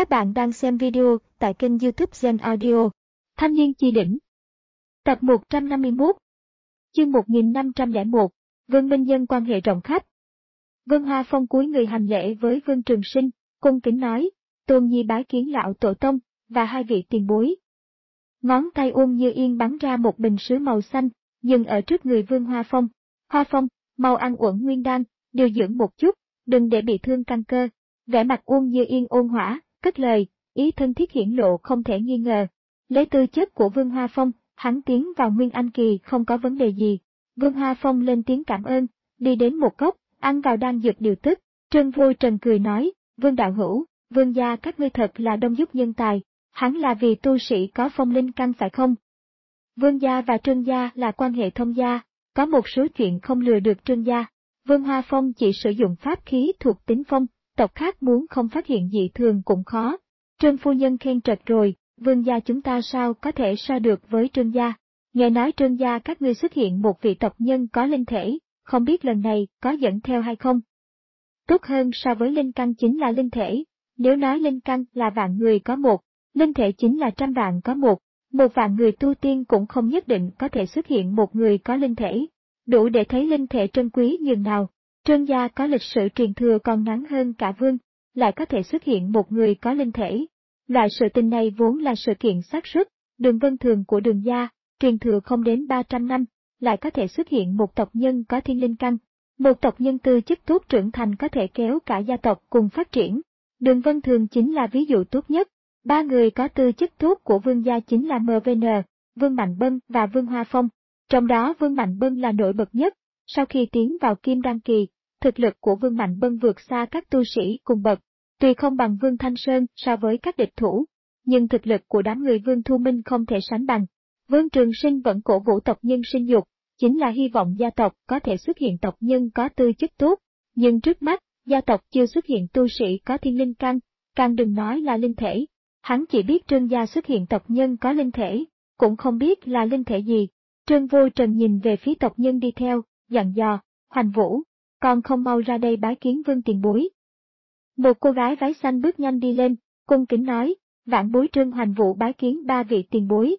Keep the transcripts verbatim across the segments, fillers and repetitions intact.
Các bạn đang xem video tại kênh YouTube Gen Audio. Thanh niên chi đỉnh. Tập một trăm năm mươi mốt. Chương một nghìn năm trăm lẻ một. Vương Minh Nhân quan hệ rộng khắp. Vương Hoa Phong cúi người hành lễ với Vương Trường Sinh, cung kính nói, Tôn Nhi bái kiến lão tổ tông và hai vị tiền bối. Ngón tay Uông Như Yên bắn ra một bình sứ màu xanh, dừng ở trước người Vương Hoa Phong. Hoa Phong, mau ăn uẩn nguyên đan, điều dưỡng một chút, đừng để bị thương căn cơ. Vẻ mặt Uông Như Yên ôn hòa, cất lời, ý thân thiết hiển lộ không thể nghi ngờ. Lấy tư chất của Vương Hoa Phong, hắn tiến vào Nguyên Anh kỳ không có vấn đề gì. Vương Hoa Phong lên tiếng cảm ơn, đi đến một góc, ăn vào đan dược điều tức. Trương Vô Trần cười nói, Vương đạo hữu, Vương gia các ngươi thật là đông giúp nhân tài, hắn là vì tu sĩ có phong linh căn phải không? Vương gia và Trương gia là quan hệ thông gia, có một số chuyện không lừa được Trương gia. Vương Hoa Phong chỉ sử dụng pháp khí thuộc tính phong, tộc khác muốn không phát hiện dị thường cũng khó. Trương phu nhân khen trật rồi, Vương gia chúng ta sao có thể so được với Trương gia? Nghe nói Trương gia các ngươi xuất hiện một vị tộc nhân có linh thể, không biết lần này có dẫn theo hay không? Tốt hơn so với linh căn chính là linh thể, nếu nói linh căn là vạn người có một, linh thể chính là trăm vạn có một, một vạn người tu tiên cũng không nhất định có thể xuất hiện một người có linh thể, đủ để thấy linh thể trân quý nhường nào. Trương gia có lịch sử truyền thừa còn ngắn hơn cả Vương, lại có thể xuất hiện một người có linh thể. Loại sự tình này vốn là sự kiện xác suất, Đường Vân Thường của Đường gia, truyền thừa không đến ba trăm năm, lại có thể xuất hiện một tộc nhân có thiên linh căn. Một tộc nhân tư chất tốt trưởng thành có thể kéo cả gia tộc cùng phát triển. Đường Vân Thường chính là ví dụ tốt nhất. Ba người có tư chất tốt của Vương gia chính là em vê en, Vương Mạnh Bân và Vương Hoa Phong. Trong đó Vương Mạnh Bân là nổi bật nhất. Sau khi tiến vào Kim Đan kỳ, thực lực của Vương Mạnh Bân vượt xa các tu sĩ cùng bậc. Tuy không bằng Vương Thanh Sơn so với các địch thủ, nhưng thực lực của đám người Vương Thu Minh không thể sánh bằng. Vương Trường Sinh vẫn cổ vũ tộc nhân sinh dục, chính là hy vọng gia tộc có thể xuất hiện tộc nhân có tư chất tốt, nhưng trước mắt, gia tộc chưa xuất hiện tu sĩ có thiên linh căn, càng đừng nói là linh thể. Hắn chỉ biết Trương gia xuất hiện tộc nhân có linh thể, cũng không biết là linh thể gì. Trương Vô Trần nhìn về phía tộc nhân đi theo, dặn dò, Hoành Vũ, còn không mau ra đây bái kiến Vương tiền bối. Một cô gái váy xanh bước nhanh đi lên, cung kính nói, vãn bối Trương Hoành Vũ bái kiến ba vị tiền bối.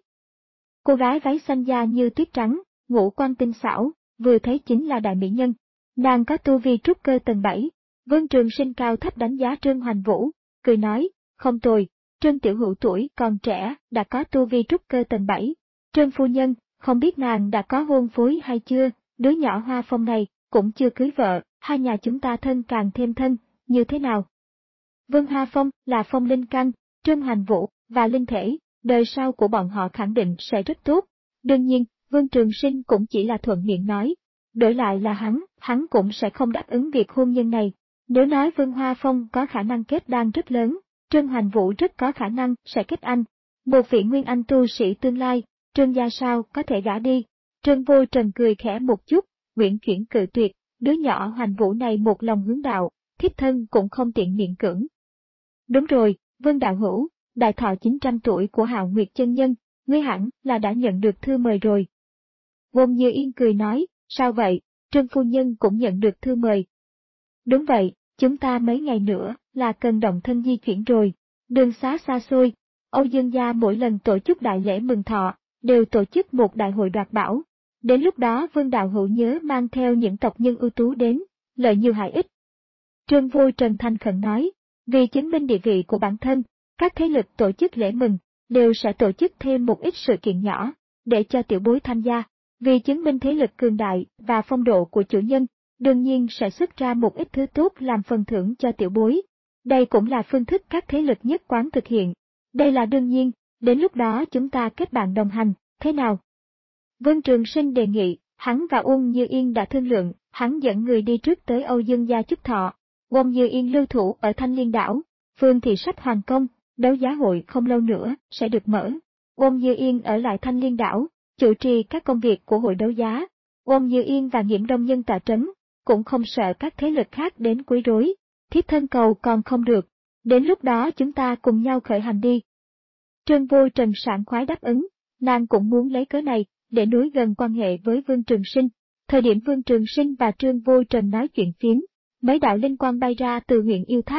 Cô gái váy xanh da như tuyết trắng, ngũ quan tinh xảo, vừa thấy chính là đại mỹ nhân. Nàng có tu vi trúc cơ tầng bảy. Vương Trường Sinh cao thấp đánh giá Trương Hoành Vũ, cười nói, không tồi, Trương tiểu hữu tuổi còn trẻ đã có tu vi trúc cơ tầng bảy. Trương phu nhân, không biết nàng đã có hôn phối hay chưa, đứa nhỏ Hoa Phong này cũng chưa cưới vợ, hai nhà chúng ta thân càng thêm thân, như thế nào? Vương Hoa Phong là phong linh căn, Trương Hoành Vũ và linh thể, đời sau của bọn họ khẳng định sẽ rất tốt. Đương nhiên, Vương Trường Sinh cũng chỉ là thuận miệng nói, đổi lại là hắn, hắn cũng sẽ không đáp ứng việc hôn nhân này. Nếu nói Vương Hoa Phong có khả năng kết đan rất lớn, Trương Hoành Vũ rất có khả năng sẽ kết anh. Một vị nguyên anh tu sĩ tương lai, Trương gia sao có thể gả đi? Trương Vô Trần cười khẽ một chút, nguyện chuyển cự tuyệt, đứa nhỏ Hoành Vũ này một lòng hướng đạo, thiếp thân cũng không tiện miệng cưỡng. Đúng rồi, Vương đạo hữu, đại thọ chín trăm tuổi của Hạo Nguyệt chân nhân, ngươi hẳn là đã nhận được thư mời rồi. Uông Như Yên cười nói, sao vậy, Trương phu nhân cũng nhận được thư mời. Đúng vậy, chúng ta mấy ngày nữa là cần động thân di chuyển rồi, đường xá xa xôi. Âu Dương gia mỗi lần tổ chức đại lễ mừng thọ, đều tổ chức một đại hội đoạt bảo. Đến lúc đó Vương đạo hữu nhớ mang theo những tộc nhân ưu tú đến, lợi nhiều hại ít. Trương Vô Trần thành khẩn nói, vì chứng minh địa vị của bản thân, các thế lực tổ chức lễ mừng, đều sẽ tổ chức thêm một ít sự kiện nhỏ, để cho tiểu bối tham gia. Vì chứng minh thế lực cường đại và phong độ của chủ nhân, đương nhiên sẽ xuất ra một ít thứ tốt làm phần thưởng cho tiểu bối. Đây cũng là phương thức các thế lực nhất quán thực hiện. Đây là đương nhiên, đến lúc đó chúng ta kết bạn đồng hành, thế nào? Vương Trường Sinh đề nghị, hắn và Uông Như Yên đã thương lượng, hắn dẫn người đi trước tới Âu Dương gia chúc thọ. Uông Như Yên lưu thủ ở Thanh Liên đảo, Phương Thị Sách Hoàng Công, đấu giá hội không lâu nữa sẽ được mở. Uông Như Yên ở lại Thanh Liên đảo, chủ trì các công việc của hội đấu giá. Uông Như Yên và Nghiễm Đông Nhân tọa trấn, cũng không sợ các thế lực khác đến quấy rối. Thiếp thân cầu còn không được, đến lúc đó chúng ta cùng nhau khởi hành đi. Trương Vô Trần sảng khoái đáp ứng, nàng cũng muốn lấy cớ này để nối gần quan hệ với Vương Trường Sinh. Thời điểm Vương Trường Sinh và Trương Vô Trần nói chuyện phiếm, mấy đạo linh quang bay ra từ huyện Yêu Tháp,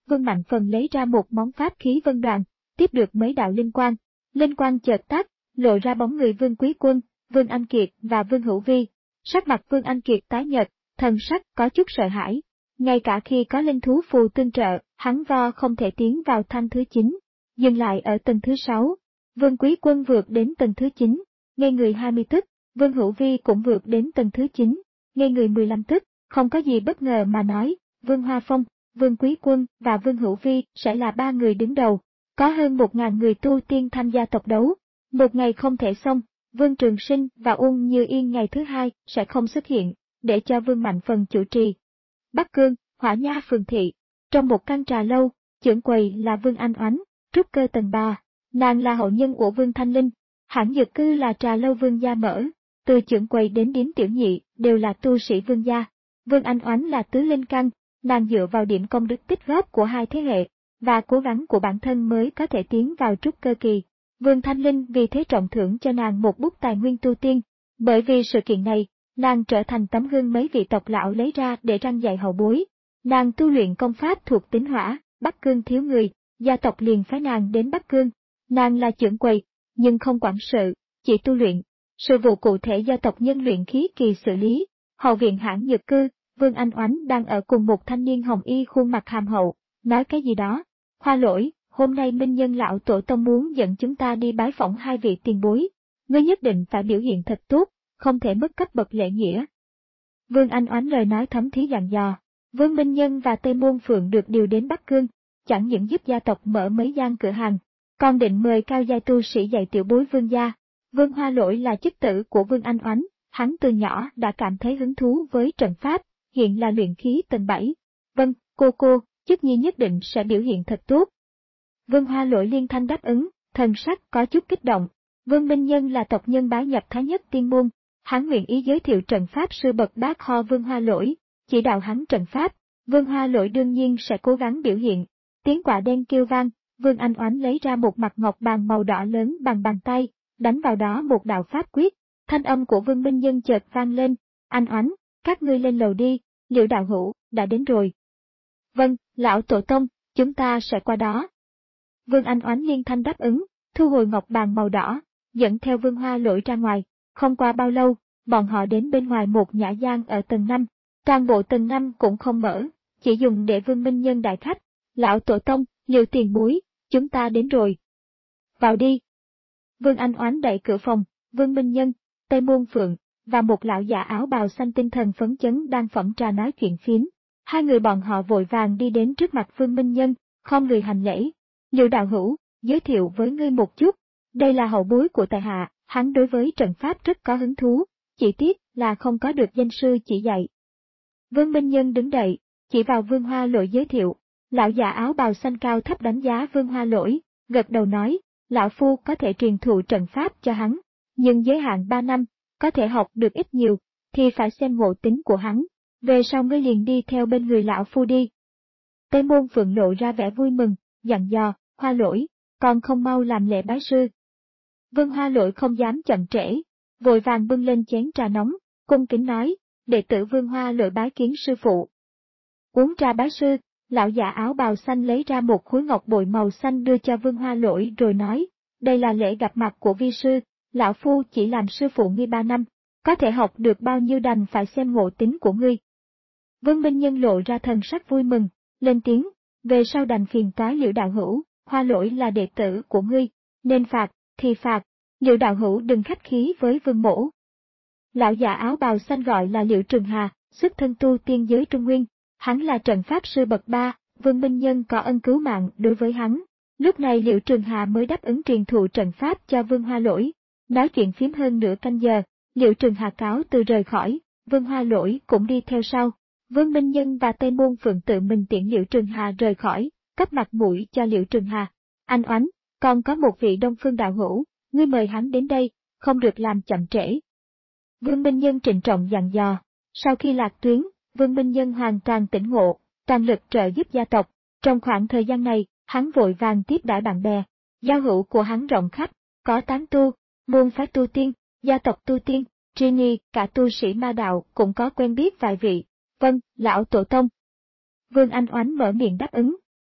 Vương Mạnh Phần lấy ra một món pháp khí vân đoàn, tiếp được mấy đạo linh quang. Linh quang chợt tắt, lộ ra bóng người Vương Quý Quân, Vương Anh Kiệt và Vương Hữu Vi. Sắc mặt Vương Anh Kiệt tái nhợt, thần sắc có chút sợ hãi. Ngay cả khi có linh thú phù tương trợ, hắn vo không thể tiến vào thanh thứ chín, dừng lại ở tầng thứ sáu. Vương Quý Quân vượt đến tầng thứ chín, ngay người hai mươi tức, Vương Hữu Vi cũng vượt đến tầng thứ chín, ngay người mười lăm tức, không có gì bất ngờ mà nói, Vương Hoa Phong, Vương Quý Quân và Vương Hữu Vi sẽ là ba người đứng đầu. Có hơn một ngàn người tu tiên tham gia tập đấu. Một ngày không thể xong, Vương Trường Sinh và Uông Như Yên ngày thứ hai sẽ không xuất hiện, để cho Vương Mạnh Phần chủ trì. Bắc Cương, Hỏa Nha phường thị. Trong một căn trà lâu, trưởng quầy là Vương Anh Oánh, trúc cơ tầng ba. Nàng là hậu nhân của Vương Thanh Linh. Hãng dược cư là trà lâu Vương gia mở. Từ trưởng quầy đến điếm tiểu nhị đều là tu sĩ Vương gia. Vương Anh Oánh là tứ linh căn, nàng dựa vào điểm công đức tích góp của hai thế hệ và cố gắng của bản thân mới có thể tiến vào trúc cơ kỳ. Vương Thanh Linh vì thế trọng thưởng cho nàng một bút tài nguyên tu tiên. Bởi vì sự kiện này, nàng trở thành tấm gương mấy vị tộc lão lấy ra để răn dạy hậu bối. Nàng tu luyện công pháp thuộc tính hỏa, Bắc Cương thiếu người, gia tộc liền phái nàng đến Bắc Cương. Nàng là trưởng quầy, nhưng không quản sự, chỉ tu luyện. Sự vụ cụ thể do tộc nhân luyện khí kỳ xử lý. Hậu viện hãng dược cư, Vương Anh Oánh đang ở cùng một thanh niên hồng y khuôn mặt hàm hậu, nói cái gì đó. Hoa Lỗi, hôm nay Minh Nhân lão tổ tông muốn dẫn chúng ta đi bái phỏng hai vị tiền bối. Ngươi nhất định phải biểu hiện thật tốt, không thể mất cấp bậc lễ nghĩa. Vương Anh Oánh lời nói thấm thía dặn dò. Vương Minh Nhân và Tây Môn Phượng được điều đến Bắc Cương, chẳng những giúp gia tộc mở mấy gian cửa hàng, còn định mời cao giai tu sĩ dạy tiểu bối Vương gia. Vương Hoa Lỗi là chức tử của Vương Anh Oánh, hắn từ nhỏ đã cảm thấy hứng thú với trận pháp, hiện là luyện khí tầng bảy. Vâng, cô cô, chức nhi nhất định sẽ biểu hiện thật tốt. Vương Hoa Lỗi liên thanh đáp ứng, thần sắc có chút kích động. Vương Minh Nhân là tộc nhân bái nhập Thái Nhất Tiên Môn, hắn nguyện ý giới thiệu trận pháp sư bậc bát ho Vương Hoa Lỗi, chỉ đạo hắn trận pháp. Vương Hoa Lỗi đương nhiên sẽ cố gắng biểu hiện. Tiếng quả đen kêu vang, Vương Anh Oánh lấy ra một mặt ngọc bàn màu đỏ lớn bằng bàn tay, đánh vào đó một đạo pháp quyết. Thanh âm của Vương Minh Nhân chợt vang lên, Anh Oánh, các ngươi lên lầu đi, Liễu đạo hữu đã đến rồi. Vâng, lão tổ tông, chúng ta sẽ qua đó. Vương Anh Oánh liên thanh đáp ứng, thu hồi ngọc bàn màu đỏ, dẫn theo Vương Hoa Lỗi ra ngoài. Không qua bao lâu, bọn họ đến bên ngoài một nhã gian ở tầng năm. Toàn bộ tầng năm cũng không mở, chỉ dùng để Vương Minh Nhân đại khách. Lão tổ tông, Liễu tiền bối, chúng ta đến rồi. Vào đi. Vương Anh Oánh đẩy cửa phòng, Vương Minh Nhân, Tây Môn Phượng và một lão già áo bào xanh tinh thần phấn chấn đang phẩm trà nói chuyện phiếm. Hai người bọn họ vội vàng đi đến trước mặt Vương Minh Nhân, không người hành lễ. Liễu đạo hữu, giới thiệu với ngươi một chút. Đây là hậu bối của tại hạ, hắn đối với trận pháp rất có hứng thú, chỉ tiếc là không có được danh sư chỉ dạy. Vương Minh Nhân đứng dậy, chỉ vào Vương Hoa Lỗi giới thiệu. Lão già áo bào xanh cao thấp đánh giá Vương Hoa Lỗi, gật đầu nói, lão phu có thể truyền thụ trận pháp cho hắn, nhưng giới hạn ba năm, có thể học được ít nhiều, thì phải xem ngộ tính của hắn. Về sau ngươi liền đi theo bên người lão phu đi. Tây Môn Phượng lộ ra vẻ vui mừng, dặn dò, Hoa Lỗi, còn không mau làm lễ bái sư. Vương Hoa Lỗi không dám chậm trễ, vội vàng bưng lên chén trà nóng, cung kính nói, đệ tử Vương Hoa Lỗi bái kiến sư phụ. Uống trà bái sư, lão già áo bào xanh lấy ra một khối ngọc bội màu xanh đưa cho Vương Hoa Lỗi rồi nói, đây là lễ gặp mặt của vi sư, lão phu chỉ làm sư phụ ngươi ba năm, có thể học được bao nhiêu đành phải xem ngộ tính của ngươi. Vương Minh Nhân lộ ra thần sắc vui mừng, lên tiếng, về sau đành phiền toái Liễu đạo hữu, Hoa Lỗi là đệ tử của ngươi, nên phạt, thì phạt, Liễu đạo hữu đừng khách khí với Vương mỗ. Lão già áo bào xanh gọi là Liễu Trường Hà, xuất thân tu tiên giới Trung Nguyên, hắn là trận pháp sư bậc ba, Vương Minh Nhân có ân cứu mạng đối với hắn. Lúc này Liễu Trường Hà mới đáp ứng truyền thụ trận pháp cho Vương Hoa Lỗi. Nói chuyện phím hơn nửa canh giờ, Liễu Trường Hà cáo từ rời khỏi, Vương Hoa Lỗi cũng đi theo sau. Vương Minh Nhân và Tây Môn Phượng tự mình tiễn Liễu Trường Hà rời khỏi, cấp mặt mũi cho Liễu Trường Hà. Anh Oánh, còn có một vị Đông Phương đạo hữu, ngươi mời hắn đến đây, không được làm chậm trễ. Vương Minh Nhân trịnh trọng dặn dò. Sau khi lạc tuyến, Vương Minh Nhân hoàn toàn tỉnh ngộ, toàn lực trợ giúp gia tộc. Trong khoảng thời gian này, hắn vội vàng tiếp đãi bạn bè. Giao hữu của hắn rộng khắp, có tán tu, môn phái tu tiên, gia tộc tu tiên, Trini, cả tu sĩ ma đạo cũng có quen biết vài vị. Vâng, lão tổ tông. Vương Anh Oánh mở miệng đáp ứng.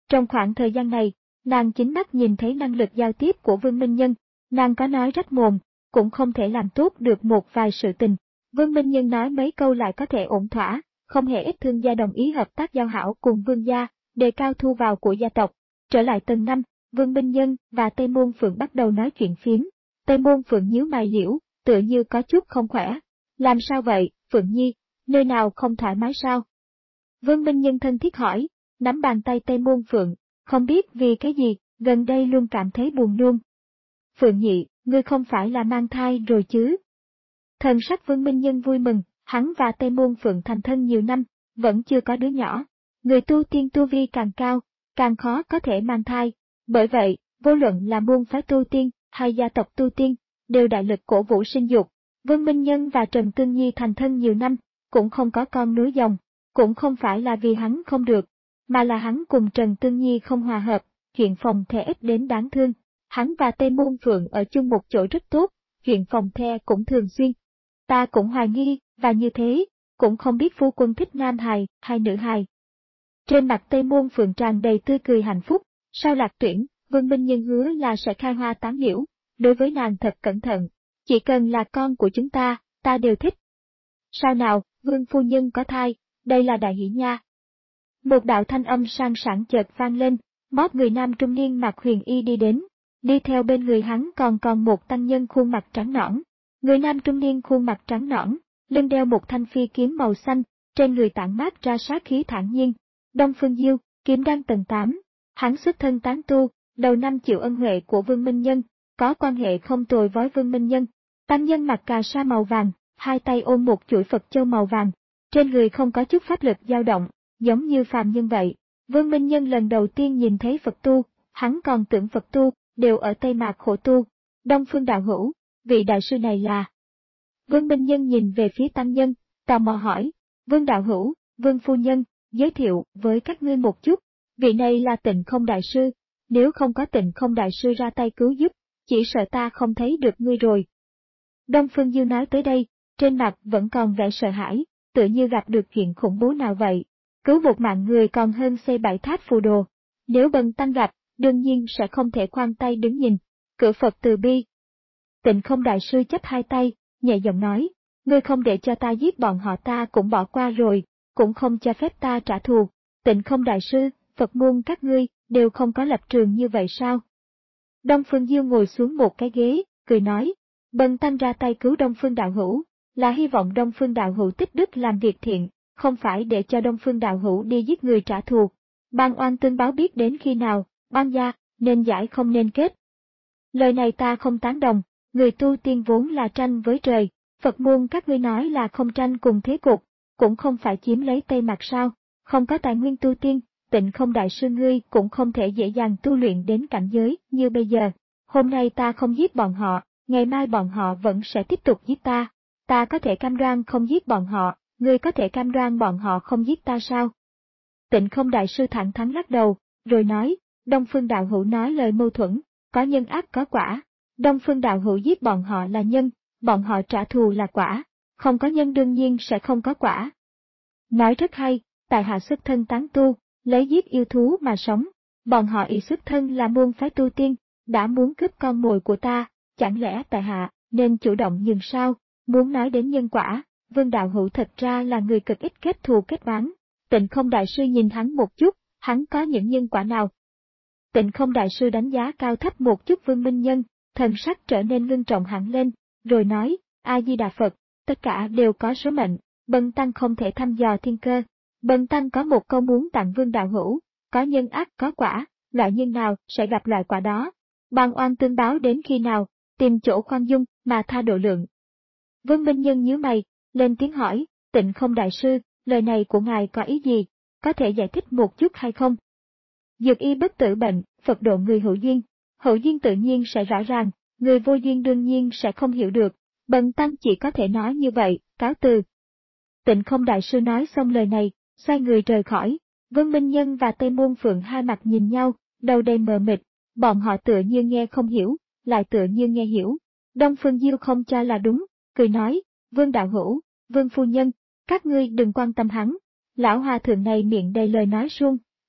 Trong khoảng thời gian này, nàng chính mắt nhìn thấy năng lực giao tiếp của Vương Minh Nhân, nàng có nói rách mồm, cũng không thể làm tốt được một vài sự tình. Vương Minh Nhân nói mấy câu lại có thể ổn thỏa, không hề ít thương gia đồng ý hợp tác giao hảo cùng Vương gia, đề cao thu vào của gia tộc. Trở lại tầng năm, Vương Minh Nhân và Tây Môn Phượng bắt đầu nói chuyện phiếm. Tây Môn Phượng nhíu mày liễu, tựa như có chút không khỏe. Làm sao vậy, Phượng Nhi, nơi nào không thoải mái sao? Vương Minh Nhân thân thiết hỏi, nắm bàn tay Tây Môn Phượng, không biết vì cái gì, gần đây luôn cảm thấy buồn nôn. Phượng Nhị, ngươi không phải là mang thai rồi chứ? Thần sắc Vương Minh Nhân vui mừng, hắn và Tây Môn Phượng thành thân nhiều năm, vẫn chưa có đứa nhỏ. Người tu tiên tu vi càng cao, càng khó có thể mang thai. Bởi vậy, vô luận là môn phái tu tiên hay gia tộc tu tiên, đều đại lực cổ vũ sinh dục. Vương Minh Nhân và Trần Tương Nhi thành thân nhiều năm, cũng không có con nối dòng, cũng không phải là vì hắn không được, mà là hắn cùng Trần Tương Nhi không hòa hợp, chuyện phòng the ít đến đáng thương. Hắn và Tây Môn Phượng ở chung một chỗ rất tốt, chuyện phòng the cũng thường xuyên. Ta cũng hoài nghi, và như thế, cũng không biết phu quân thích nam hài hay nữ hài. Trên mặt Tây Môn Phượng tràn đầy tươi cười hạnh phúc, sau lạc tuyển, Vương Minh Nhân hứa là sẽ khai hoa tán liễu, đối với nàng thật cẩn thận, chỉ cần là con của chúng ta, ta đều thích. Sao nào, Vương phu nhân có thai, đây là đại hỷ nha. Một đạo thanh âm sang sảng chợt vang lên, mót người nam trung niên mặc huyền y đi đến, đi theo bên người hắn còn còn một tăng nhân khuôn mặt trắng nõn. Người nam trung niên khuôn mặt trắng nõn, lưng đeo một thanh phi kiếm màu xanh, trên người tản mát ra sát khí thản nhiên. Đông Phương Diêu, kiếm đan tầng tám, hắn xuất thân tán tu, đầu năm chịu ân huệ của Vương Minh Nhân, có quan hệ không tồi với Vương Minh Nhân. Tăng nhân mặc cà sa màu vàng, hai tay ôm một chuỗi Phật châu màu vàng, trên người không có chút pháp lực dao động, giống như phàm nhân vậy. Vương Minh Nhân lần đầu tiên nhìn thấy Phật tu, hắn còn tưởng Phật tu đều ở Tây Mạc khổ tu. Đông Phương đạo hữu, vị đại sư này là? Vương Minh Nhân nhìn về phía tăng nhân, tò mò hỏi, Vương đạo hữu, Vương phu nhân, giới thiệu với các ngươi một chút, vị này là Tịnh Không đại sư, nếu không có Tịnh Không đại sư ra tay cứu giúp, chỉ sợ ta không thấy được ngươi rồi. Đông Phương Diêu nói tới đây, trên mặt vẫn còn vẻ sợ hãi, tựa như gặp được chuyện khủng bố nào vậy. Cứu một mạng người còn hơn xây bảy tháp phù đồ. Nếu bần tăng gặp, đương nhiên sẽ không thể khoan tay đứng nhìn. Cử Phật từ bi. Tịnh Không đại sư chắp hai tay, nhẹ giọng nói, ngươi không để cho ta giết bọn họ ta cũng bỏ qua rồi, cũng không cho phép ta trả thù. Tịnh Không đại sư, Phật môn các ngươi, đều không có lập trường như vậy sao? Đông Phương Diêu ngồi xuống một cái ghế, cười nói, bần tăng ra tay cứu Đông Phương đạo hữu, là hy vọng Đông Phương đạo hữu tích đức làm việc thiện, không phải để cho Đông Phương đạo hữu đi giết người trả thù. Ban oan tương báo biết đến khi nào, oan gia, nên giải không nên kết. Lời này ta không tán đồng, người tu tiên vốn là tranh với trời, Phật môn các ngươi nói là không tranh cùng thế cục, cũng không phải chiếm lấy Tây Mạc sao, không có tài nguyên tu tiên, Tịnh Không đại sư ngươi cũng không thể dễ dàng tu luyện đến cảnh giới như bây giờ. Hôm nay ta không giết bọn họ, ngày mai bọn họ vẫn sẽ tiếp tục giết ta. Ta có thể cam đoan không giết bọn họ, ngươi có thể cam đoan bọn họ không giết ta sao? Tịnh Không đại sư thẳng thắn lắc đầu, rồi nói, Đông Phương đạo hữu nói lời mâu thuẫn, có nhân ác có quả. Đông Phương đạo hữu giết bọn họ là nhân, bọn họ trả thù là quả, không có nhân đương nhiên sẽ không có quả. Nói rất hay, tại hạ xuất thân tán tu, lấy giết yêu thú mà sống, bọn họ ý xuất thân là môn phái tu tiên, đã muốn cướp con mồi của ta, chẳng lẽ tại hạ nên chủ động nhường sao? Muốn nói đến nhân quả, Vương đạo hữu thật ra là người cực ít kết thù kết oán. Tịnh Không đại sư nhìn hắn một chút, hắn có những nhân quả nào? Tịnh Không đại sư đánh giá cao thấp một chút Vương Minh Nhân, thần sắc trở nên ngưng trọng hẳn lên, rồi nói, A Di Đà Phật, tất cả đều có số mệnh, bần tăng không thể thăm dò thiên cơ. Bần tăng có một câu muốn tặng Vương đạo hữu, có nhân ác có quả, loại nhân nào sẽ gặp loại quả đó. Ban oan tương báo đến khi nào, tìm chỗ khoan dung mà tha độ lượng. Vương Minh Nhân nhíu mày, lên tiếng hỏi, Tịnh Không đại sư, lời này của ngài có ý gì, có thể giải thích một chút hay không? Dược y bất tử bệnh, Phật độ người hữu duyên, hữu duyên tự nhiên sẽ rõ ràng, người vô duyên đương nhiên sẽ không hiểu được, bần tăng chỉ có thể nói như vậy, cáo từ. Tịnh Không đại sư nói xong lời này, xoay người rời khỏi, Vương Minh Nhân và Tây Môn Phượng hai mặt nhìn nhau, đầu đầy mờ mịt, bọn họ tựa như nghe không hiểu, lại tựa như nghe hiểu. Đông Phương Diêu không cho là đúng, cười nói, Vương đạo hữu, Vương phu nhân, các ngươi đừng quan tâm hắn, lão hòa thượng này miệng đầy lời nói suông,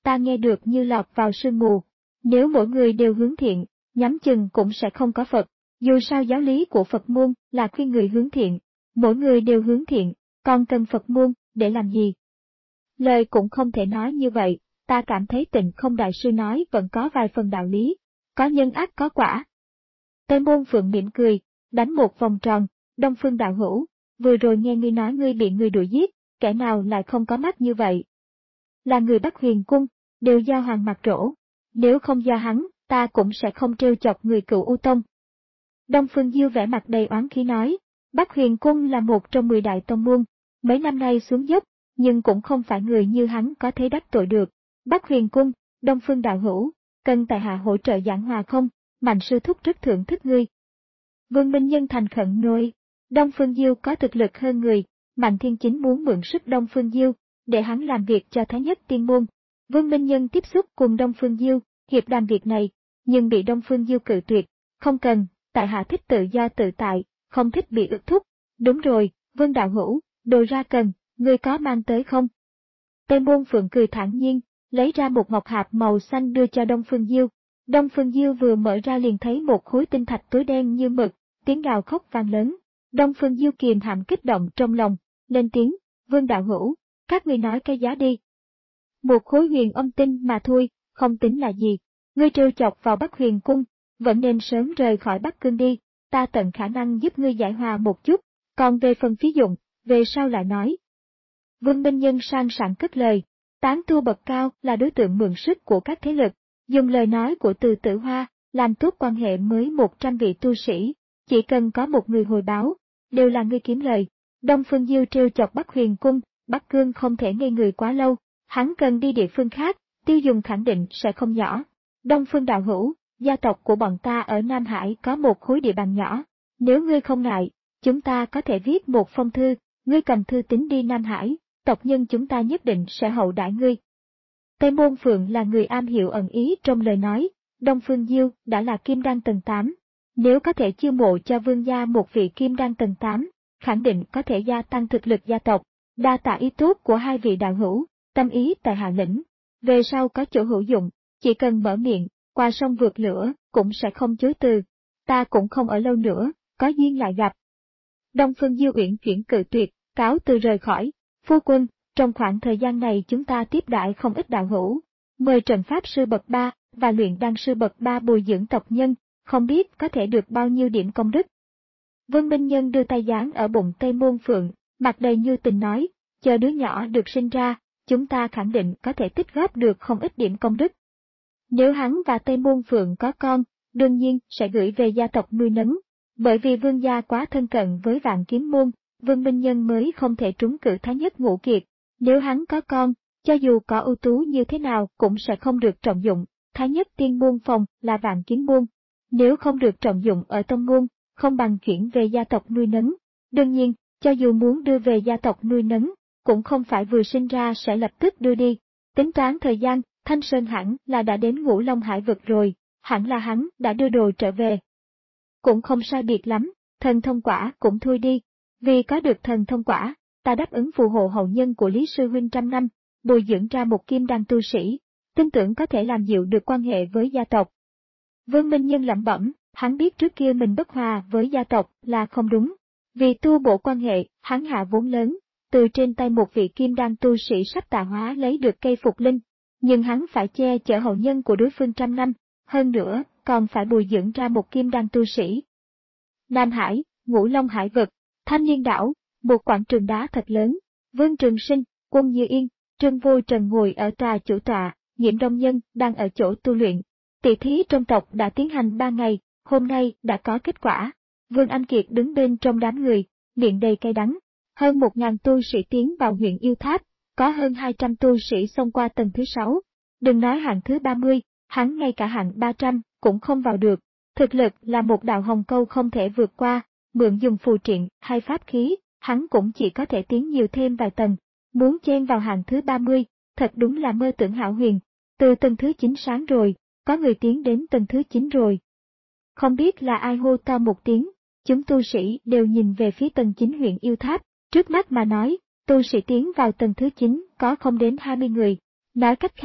ta nghe được như lọt vào sương mù. Nếu mỗi người đều hướng thiện, nhắm chừng cũng sẽ không có Phật. Dù sao giáo lý của Phật môn là khuyên người hướng thiện, mỗi người đều hướng thiện, còn cần Phật môn để làm gì? Lời cũng không thể nói như vậy, ta cảm thấy Tịnh Không đại sư nói vẫn có vài phần đạo lý, có nhân ác có quả. Tây Môn Phượng mỉm cười, đánh một vòng tròn, Đông Phương đạo hữu, vừa rồi nghe ngươi nói ngươi bị người đuổi giết, kẻ nào lại không có mắt như vậy? Là người Bắc Huyền Cung, đều do Hoàng Mạc Trổ, nếu không do hắn, ta cũng sẽ không trêu chọc người Cựu U Tông. Đông Phương Diêu vẻ mặt đầy oán khí nói, Bắc Huyền Cung là một trong mười đại tông môn, mấy năm nay xuống dốc, nhưng cũng không phải người như hắn có thể đắc tội được. Bắc Huyền Cung, Đông Phương đạo hữu, cần tại hạ hỗ trợ giảng hòa không? Mạnh sư thúc rất thưởng thức ngươi. Vương Minh Nhân thành khẩn nói, Đông Phương Diêu có thực lực hơn người, Mạnh Thiên Chính muốn mượn sức Đông Phương Diêu, để hắn làm việc cho Thái Nhất Tiên Môn. Vương Minh Nhân tiếp xúc cùng Đông Phương Diêu, hiệp đàm việc này, nhưng bị Đông Phương Diêu cự tuyệt, không cần, tại hạ thích tự do tự tại, không thích bị ước thúc. Đúng rồi, Vương đạo hữu, đồ ra cần, ngươi có mang tới không? Tây Môn Phượng cười thản nhiên, lấy ra một ngọc hạp màu xanh đưa cho Đông Phương Diêu. Đông Phương Diêu vừa mở ra liền thấy một khối tinh thạch tối đen như mực, tiếng gào khóc vang lớn. Đông Phương Diêu kiềm hãm kích động trong lòng, lên tiếng, Vương đạo hữu, các ngươi nói cái giá đi. Một khối huyền âm tinh mà thôi, không tính là gì. Ngươi trêu chọc vào Bắc Huyền Cung, vẫn nên sớm rời khỏi Bắc Cương đi, ta tận khả năng giúp ngươi giải hòa một chút, còn về phần phí dụng, về sau lại nói. Vương Minh Nhân sang sảng cất lời, tán tu bậc cao là đối tượng mượn sức của các thế lực, dùng lời nói của Từ Tử Hoa, làm tốt quan hệ mới một trăm vị tu sĩ, chỉ cần có một người hồi báo, đều là ngươi kiếm lời. Đông Phương Diêu trêu chọc Bắc Huyền Cung, Bắc Cương không thể ngây người quá lâu, hắn cần đi địa phương khác, tiêu dùng khẳng định sẽ không nhỏ. Đông Phương đạo hữu, gia tộc của bọn ta ở Nam Hải có một khối địa bàn nhỏ, nếu ngươi không ngại, chúng ta có thể viết một phong thư, ngươi cầm thư tín đi Nam Hải, tộc nhân chúng ta nhất định sẽ hậu đãi ngươi. Tây Môn Phượng là người am hiểu ẩn ý trong lời nói, Đông Phương Diêu đã là kim đan tầng tám, nếu có thể chiêu mộ cho vương gia một vị kim đan tầng tám, khẳng định có thể gia tăng thực lực gia tộc. Đa tạ ý tốt của hai vị đạo hữu, tâm ý tại hạ lĩnh, về sau có chỗ hữu dụng, chỉ cần mở miệng, qua sông vượt lửa, cũng sẽ không chối từ. Ta cũng không ở lâu nữa, có duyên lại gặp. Đông Phương Diêu uyển chuyển cự tuyệt, cáo từ rời khỏi. Phu quân, trong khoảng thời gian này chúng ta tiếp đãi không ít đạo hữu, mời trận pháp sư bậc ba và luyện đan sư bậc ba bồi dưỡng tộc nhân, không biết có thể được bao nhiêu điểm công đức. Vương Minh Nhân đưa tay dán ở bụng Tây Môn Phượng, mặt đầy như tình nói, chờ đứa nhỏ được sinh ra, chúng ta khẳng định có thể tích góp được không ít điểm công đức. Nếu hắn và Tây Môn Phượng có con, đương nhiên sẽ gửi về gia tộc nuôi nấng, bởi vì vương gia quá thân cận với Vạn Kiếm Môn, Vương Minh Nhân mới không thể trúng cử Thái Nhất Ngũ Kiệt. Nếu hắn có con, cho dù có ưu tú như thế nào cũng sẽ không được trọng dụng, Thái Nhất Tiên Môn phòng là Vạn Kiếm Môn. Nếu không được trọng dụng ở tông môn, không bằng chuyển về gia tộc nuôi nấng. Đương nhiên, cho dù muốn đưa về gia tộc nuôi nấng, cũng không phải vừa sinh ra sẽ lập tức đưa đi. Tính toán thời gian, Thanh Sơn hẳn là đã đến Ngũ Long Hải vực rồi, hẳn là hắn đã đưa đồ trở về. Cũng không sai biệt lắm, thần thông quả cũng thôi đi. Vì có được thần thông quả, ta đáp ứng phù hộ hậu nhân của Lý Sư Huynh trăm năm, bồi dưỡng ra một kim đan tu sĩ, tin tưởng có thể làm dịu được quan hệ với gia tộc. Vương Minh Nhân lẩm bẩm, hắn biết trước kia mình bất hòa với gia tộc là không đúng. Vì tu bổ quan hệ, hắn hạ vốn lớn, từ trên tay một vị kim đan tu sĩ sắp tà hóa lấy được cây phục linh, nhưng hắn phải che chở hậu nhân của đối phương trăm năm, hơn nữa còn phải bồi dưỡng ra một kim đan tu sĩ. Nam Hải, Ngũ Long Hải vực, Thanh Liên đảo, một quảng trường đá thật lớn, Vương Trường Sinh, Quân Như Yên, Trương Vô Trần ngồi ở tòa chủ tọa, Nhiễm Đông Nhân đang ở chỗ tu luyện. Tỷ thí trong tộc đã tiến hành ba ngày, hôm nay đã có kết quả. Vương Anh Kiệt đứng bên trong đám người, miệng đầy cay đắng. Hơn một ngàn tu sĩ tiến vào huyện Yêu Tháp, có hơn hai trăm tu sĩ xông qua tầng thứ sáu. Đừng nói hạng thứ ba mươi, hắn ngay cả hạng ba trăm cũng không vào được. Thực lực là một đạo hồng câu không thể vượt qua, mượn dùng phù triện hay pháp khí, hắn cũng chỉ có thể tiến nhiều thêm vài tầng. Muốn chen vào hạng thứ ba mươi, thật đúng là mơ tưởng hão huyền. Từ tầng thứ chín sáng rồi, có người tiến đến tầng thứ chín rồi. Không biết là ai hô to một tiếng, chúng tu sĩ đều nhìn về phía tầng chín huyện Yêu Tháp, trước mắt mà nói, tu sĩ tiến vào tầng thứ chín có không đến hai mươi người. Nói cách khác,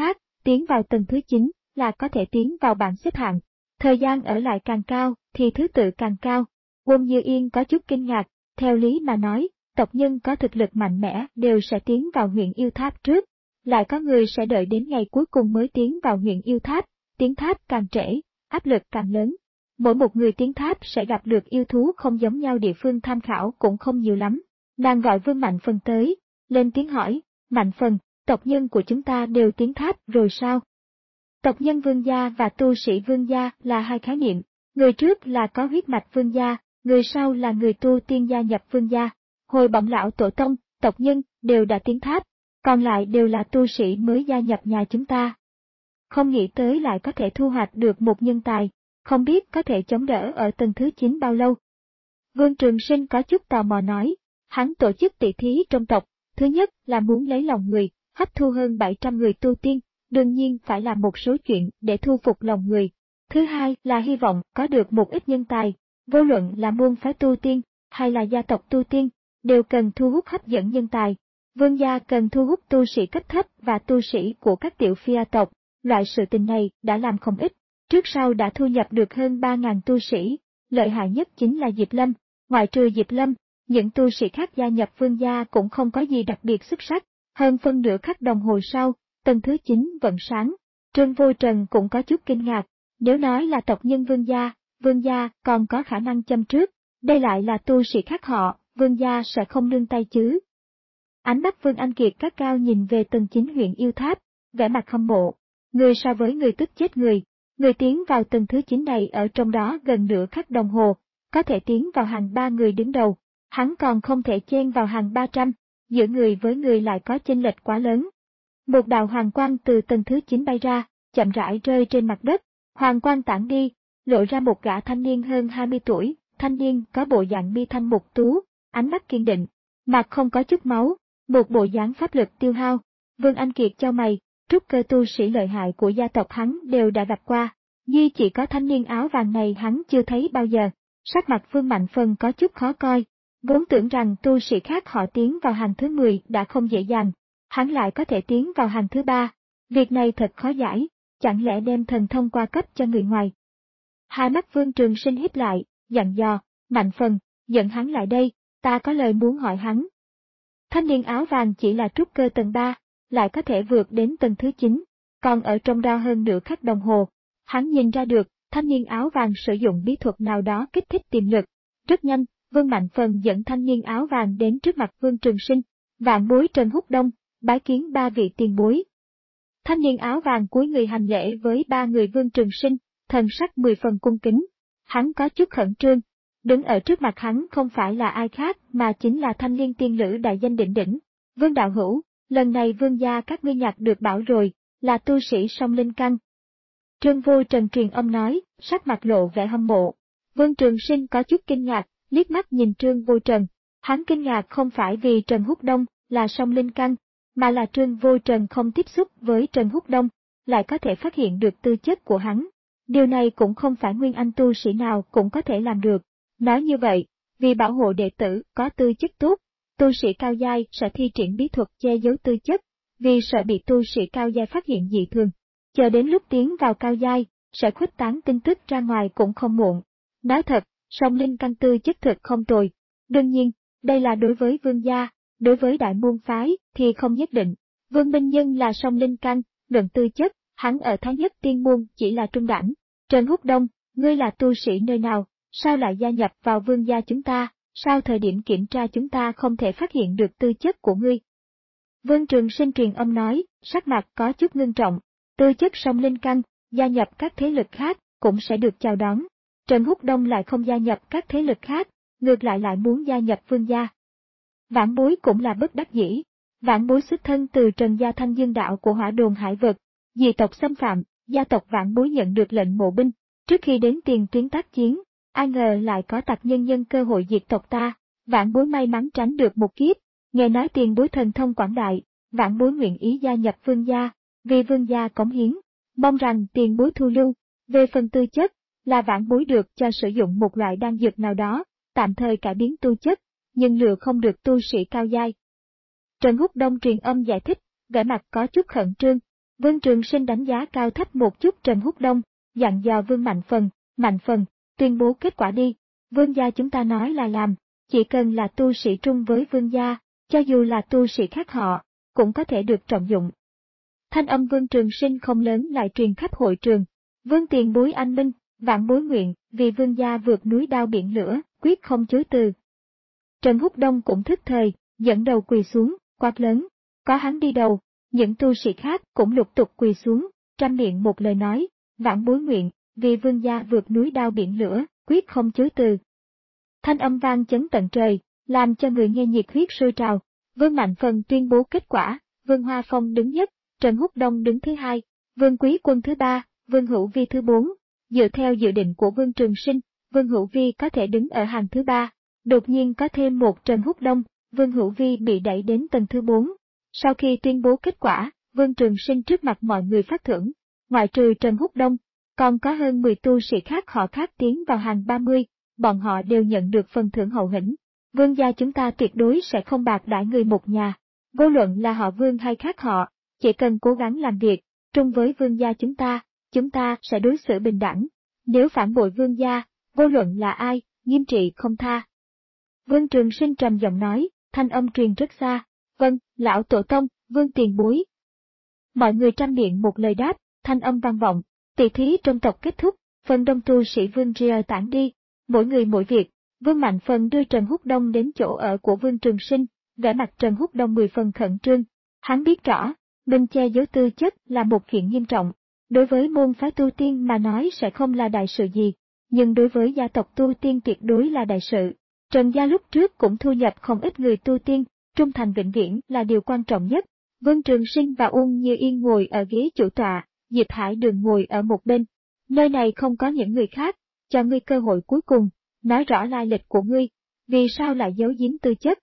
tiến vào tầng thứ chín là có thể tiến vào bảng xếp hạng. Thời gian ở lại càng cao thì thứ tự càng cao. Quân Như Yên có chút kinh ngạc, theo lý mà nói, tộc nhân có thực lực mạnh mẽ đều sẽ tiến vào huyện yêu tháp trước, lại có người sẽ đợi đến ngày cuối cùng mới tiến vào huyện yêu tháp, tiến tháp càng trễ, áp lực càng lớn. Mỗi một người tiến tháp sẽ gặp được yêu thú không giống nhau, địa phương tham khảo cũng không nhiều lắm. Nàng gọi Vương Mạnh Phần tới, lên tiếng hỏi, Mạnh Phần, tộc nhân của chúng ta đều tiến tháp rồi sao? Tộc nhân Vương gia và tu sĩ Vương gia là hai khái niệm, người trước là có huyết mạch Vương gia, người sau là người tu tiên gia nhập Vương gia. Hồi Bổng lão tổ tông, tộc nhân đều đã tiến tháp, còn lại đều là tu sĩ mới gia nhập nhà chúng ta. Không nghĩ tới lại có thể thu hoạch được một nhân tài, không biết có thể chống đỡ ở tầng thứ chín bao lâu. Vương Trường Sinh có chút tò mò nói, hắn tổ chức tỷ thí trong tộc, thứ nhất là muốn lấy lòng người, hấp thu hơn bảy trăm người tu tiên, đương nhiên phải làm một số chuyện để thu phục lòng người. Thứ hai là hy vọng có được một ít nhân tài, vô luận là môn phái tu tiên, hay là gia tộc tu tiên, đều cần thu hút hấp dẫn nhân tài. Vương gia cần thu hút tu sĩ cấp thấp và tu sĩ của các tiểu phia tộc, loại sự tình này đã làm không ít, trước sau đã thu nhập được hơn ba nghìn tu sĩ, lợi hại nhất chính là Diệp Lâm, ngoại trừ Diệp Lâm, những tu sĩ khác gia nhập Vương gia cũng không có gì đặc biệt xuất sắc, hơn phân nửa khắc đồng hồ sau, tầng thứ chín vẫn sáng. Trương Vô Trần cũng có chút kinh ngạc, nếu nói là tộc nhân Vương gia, Vương gia còn có khả năng châm trước, đây lại là tu sĩ khác họ, Vương gia sẽ không nương tay chứ. Ánh mắt Vương Anh Kiệt cắt cao nhìn về tầng chín huyện yêu tháp, vẻ mặt hâm mộ, người so với người tức chết người, người tiến vào tầng thứ chín này ở trong đó gần nửa khắc đồng hồ, có thể tiến vào hàng ba người đứng đầu, hắn còn không thể chen vào hàng ba trăm, giữa người với người lại có chênh lệch quá lớn. Một đạo hoàng quang từ tầng thứ chín bay ra, chậm rãi rơi trên mặt đất, hoàng quang tản đi, lộ ra một gã thanh niên hơn hai mươi tuổi, thanh niên có bộ dạng mi thanh mục tú, ánh mắt kiên định, mặt không có chút máu, một bộ dáng pháp lực tiêu hao. Vương Anh Kiệt chau mày, trúc cơ tu sĩ lợi hại của gia tộc hắn đều đã gặp qua, duy chỉ có thanh niên áo vàng này hắn chưa thấy bao giờ. Sắc mặt Vương Mạnh Phần có chút khó coi, vốn tưởng rằng tu sĩ khác họ tiến vào hàng thứ mười đã không dễ dàng, hắn lại có thể tiến vào hàng thứ ba, việc này thật khó giải, chẳng lẽ đem thần thông qua cấp cho người ngoài. Hai mắt Vương Trường Sinh híp lại, dặn dò, Mạnh Phần, dẫn hắn lại đây, ta có lời muốn hỏi hắn. Thanh niên áo vàng chỉ là trúc cơ tầng ba, lại có thể vượt đến tầng thứ chín, còn ở trong đó hơn nửa khắc đồng hồ. Hắn nhìn ra được, thanh niên áo vàng sử dụng bí thuật nào đó kích thích tiềm lực. Rất nhanh, Vương Mạnh Phần dẫn thanh niên áo vàng đến trước mặt Vương Trường Sinh, vạn bối Trần Húc Đông, bái kiến ba vị tiền bối. Thanh niên áo vàng cúi người hành lễ với ba người Vương Trường Sinh, thần sắc mười phần cung kính. Hắn có chút khẩn trương, đứng ở trước mặt hắn không phải là ai khác mà chính là thanh liên tiên lữ đại danh đỉnh đỉnh. Vương đạo hữu, lần này Vương gia các ngươi nhặt được bảo rồi, là tu sĩ song linh căn. Trương Vô Trần truyền âm nói, sắc mặt lộ vẻ hâm mộ. Vương Trường Sinh có chút kinh ngạc, liếc mắt nhìn Trương Vô Trần. Hắn kinh ngạc không phải vì Trần Húc Đông là song linh căn, mà là Trương Vô Trần không tiếp xúc với Trần Húc Đông, lại có thể phát hiện được tư chất của hắn. Điều này cũng không phải nguyên anh tu sĩ nào cũng có thể làm được. Nói như vậy, vì bảo hộ đệ tử có tư chất tốt, tu sĩ cao giai sẽ thi triển bí thuật che giấu tư chất, vì sợ bị tu sĩ cao giai phát hiện dị thường. Chờ đến lúc tiến vào cao giai, sẽ khuếch tán tin tức ra ngoài cũng không muộn. Nói thật, song linh căn tư chất thực không tồi. Đương nhiên, đây là đối với Vương gia, đối với đại môn phái thì không nhất định. Vương Minh Nhân là song linh căn, luận tư chất, hắn ở Thái Nhất Tiên Môn chỉ là trung đẳng. Trần Húc Đông, ngươi là tu sĩ nơi nào, sao lại gia nhập vào Vương gia chúng ta, sao thời điểm kiểm tra chúng ta không thể phát hiện được tư chất của ngươi? Vương Trường Sinh truyền âm nói, sắc mặt có chút ngưng trọng, tư chất song linh căn, gia nhập các thế lực khác cũng sẽ được chào đón. Trần Húc Đông lại không gia nhập các thế lực khác, ngược lại lại muốn gia nhập Vương gia. Vãn bối cũng là bất đắc dĩ, vãn bối xuất thân từ Trần gia Thanh Dương đạo của Hỏa Đồn Hải Vực, dị tộc xâm phạm, gia tộc vãn bối nhận được lệnh mộ binh, trước khi đến tiền tuyến tác chiến, ai ngờ lại có tặc nhân nhân cơ hội diệt tộc ta, vãn bối may mắn tránh được một kiếp, nghe nói tiền bối thần thông quảng đại, vãn bối nguyện ý gia nhập Vương gia, vì Vương gia cống hiến, mong rằng tiền bối thu lưu. Về phần tư chất, là vãn bối được cho sử dụng một loại đan dược nào đó, tạm thời cải biến tu chất, nhưng lừa không được tu sĩ cao giai. Trần Húc Đông truyền âm giải thích, vẻ mặt có chút khẩn trương, Vương Trường Sinh đánh giá cao thấp một chút Trần Húc Đông, dặn dò Vương Mạnh Phần, Mạnh Phần, tuyên bố kết quả đi. Vương gia chúng ta nói là làm, chỉ cần là tu sĩ trung với vương gia, cho dù là tu sĩ khác họ, cũng có thể được trọng dụng. Thanh âm Vương Trường Sinh không lớn lại truyền khắp hội trường. Vương tiền bối anh minh, vạn bối nguyện, vì vương gia vượt núi đao biển lửa, quyết không chối từ. Trần Húc Đông cũng thức thời, dẫn đầu quỳ xuống, quát lớn, có hắn đi đầu, những tu sĩ khác cũng lục tục quỳ xuống, trăm miệng một lời nói, vạn bối nguyện, vì vương gia vượt núi đao biển lửa, quyết không chối từ. Thanh âm vang chấn tận trời, làm cho người nghe nhiệt huyết sôi trào. Vương Mạnh Phần tuyên bố kết quả, Vương Hoa Phong đứng nhất, Trần Húc Đông đứng thứ hai, Vương Quý Quân thứ ba, Vương Hữu Vi thứ bốn. Dựa theo dự định của Vương Trường Sinh, Vương Hữu Vi có thể đứng ở hàng thứ ba. Đột nhiên có thêm một Trần Húc Đông, Vương Hữu Vi bị đẩy đến tầng thứ bốn. Sau khi tuyên bố kết quả, Vương Trường Sinh trước mặt mọi người phát thưởng, ngoại trừ Trần Húc Đông, còn có hơn mười tu sĩ khác họ khác tiến vào hàng ba mươi, bọn họ đều nhận được phần thưởng hậu hĩnh. Vương gia chúng ta tuyệt đối sẽ không bạc đãi người một nhà, vô luận là họ Vương hay khác họ, chỉ cần cố gắng làm việc, trung với vương gia chúng ta, chúng ta sẽ đối xử bình đẳng. Nếu phản bội vương gia, vô luận là ai, nghiêm trị không tha. Vương Trường Sinh trầm giọng nói, thanh âm truyền rất xa, vâng, lão tổ tông, Vương tiền bối. Mọi người trăm miệng một lời đáp, thanh âm vang vọng, tỷ thí trong tộc kết thúc, phần đông tu sĩ Vương Ria tản đi, mỗi người mỗi việc. Vương Mạnh Phần đưa Trần Húc Đông đến chỗ ở của Vương Trường Sinh, vẻ mặt Trần Húc Đông mười phần khẩn trương. Hắn biết rõ, mình che giấu tư chất là một chuyện nghiêm trọng. Đối với môn phái tu tiên mà nói sẽ không là đại sự gì, nhưng đối với gia tộc tu tiên tuyệt đối là đại sự. Trần gia lúc trước cũng thu nhập không ít người tu tiên, trung thành vĩnh viễn là điều quan trọng nhất. Vương Trường Sinh và Uông Như Yên ngồi ở ghế chủ tọa, Diệp Hải Đường ngồi ở một bên. Nơi này không có những người khác, cho ngươi cơ hội cuối cùng. Nói rõ lai lịch của ngươi, vì sao lại giấu giếm tư chất?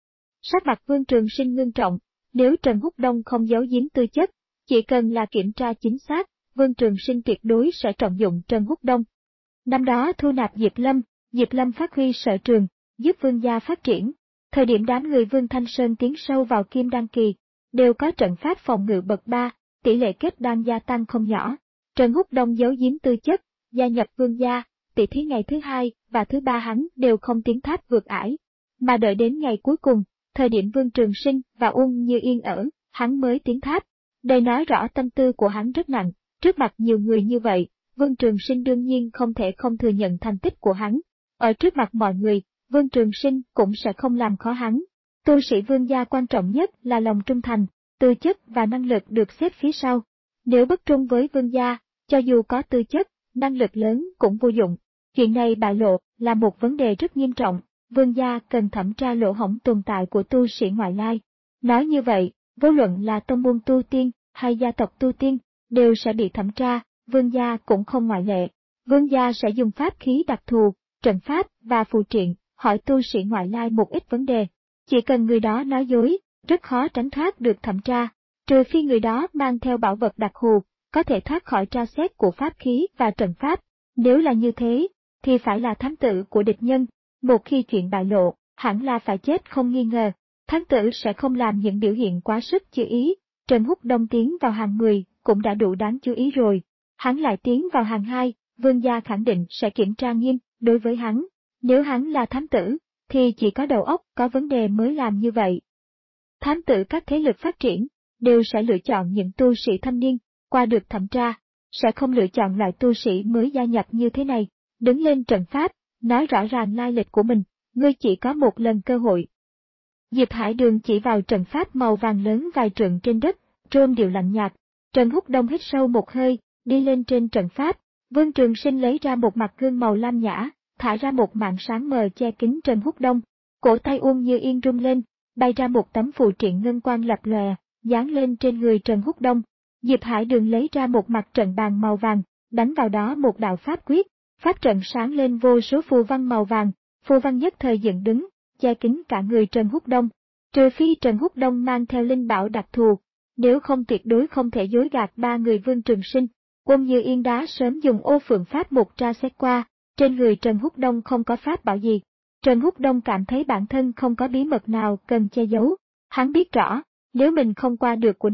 Sắc mặt Vương Trường Sinh ngưng trọng, nếu Trần Húc Đông không giấu giếm tư chất, chỉ cần là kiểm tra chính xác, Vương Trường Sinh tuyệt đối sẽ trọng dụng Trần Húc Đông. Năm đó thu nạp Diệp Lâm, Diệp Lâm phát huy sở trường, giúp vương gia phát triển. Thời điểm đám người Vương Thanh Sơn tiến sâu vào Kim Đan kỳ, đều có trận pháp phòng ngự bậc ba, tỷ lệ kết đan gia tăng không nhỏ. Trần Húc Đông giấu giếm tư chất, gia nhập vương gia. Tỷ thí ngày thứ hai và thứ ba hắn đều không tiến tháp vượt ải, mà đợi đến ngày cuối cùng, thời điểm Vương Trường Sinh và Uông Như Yên ở, hắn mới tiến tháp. Đây nói rõ tâm tư của hắn rất nặng, trước mặt nhiều người như vậy, Vương Trường Sinh đương nhiên không thể không thừa nhận thành tích của hắn. Ở trước mặt mọi người, Vương Trường Sinh cũng sẽ không làm khó hắn. Tu sĩ vương gia quan trọng nhất là lòng trung thành, tư chất và năng lực được xếp phía sau. Nếu bất trung với vương gia, cho dù có tư chất, năng lực lớn cũng vô dụng. Chuyện này bại lộ là một vấn đề rất nghiêm trọng, vương gia cần thẩm tra lỗ hổng tồn tại của tu sĩ ngoại lai. Nói như vậy, vô luận là tông môn tu tiên hay gia tộc tu tiên, đều sẽ bị thẩm tra, vương gia cũng không ngoại lệ. Vương gia sẽ dùng pháp khí đặc thù, trận pháp và phù triện, hỏi tu sĩ ngoại lai một ít vấn đề. Chỉ cần người đó nói dối, rất khó tránh thoát được thẩm tra, trừ phi người đó mang theo bảo vật đặc thù, có thể thoát khỏi tra xét của pháp khí và trận pháp. Nếu là như thế, thì phải là thám tử của địch nhân, một khi chuyện bại lộ, hẳn là phải chết không nghi ngờ. Thám tử sẽ không làm những biểu hiện quá sức chú ý. Trần Húc Đông tiến vào hàng mười cũng đã đủ đáng chú ý rồi. Hắn lại tiến vào hàng hai, vương gia khẳng định sẽ kiểm tra nghiêm đối với hắn. Nếu hắn là thám tử, thì chỉ có đầu óc có vấn đề mới làm như vậy. Thám tử các thế lực phát triển, đều sẽ lựa chọn những tu sĩ thanh niên, qua được thẩm tra, sẽ không lựa chọn loại tu sĩ mới gia nhập như thế này, đứng lên trận pháp, nói rõ ràng lai lịch của mình, ngươi chỉ có một lần cơ hội. Diệp Hải Đường chỉ vào trận pháp màu vàng lớn vài trượng trên đất, trôn điệu lạnh nhạt. Trần Húc Đông hít sâu một hơi, đi lên trên trận pháp. Vương Trường Sinh lấy ra một mặt gương màu lam nhã, thả ra một màn sáng mờ che kín Trần Húc Đông. Cổ tay Uông Như Yên rung lên, bay ra một tấm phù triện ngân quang lập lòe, dán lên trên người Trần Húc Đông. Diệp Hải Đường lấy ra một mặt trận bàn màu vàng, đánh vào đó một đạo pháp quyết, pháp trận sáng lên vô số phù văn màu vàng, phù văn nhất thời dựng đứng, che kín cả người Trần Húc Đông. Trừ phi Trần Húc Đông mang theo linh bảo đặc thù, nếu không tuyệt đối không thể dối gạt ba người Vương Trường Sinh. Uông Như Yên đã sớm dùng ô phượng pháp một tra xét qua, trên người Trần Húc Đông không có pháp bảo gì. Trần Húc Đông cảm thấy bản thân không có bí mật nào cần che giấu. Hắn biết rõ, nếu mình không qua được của này,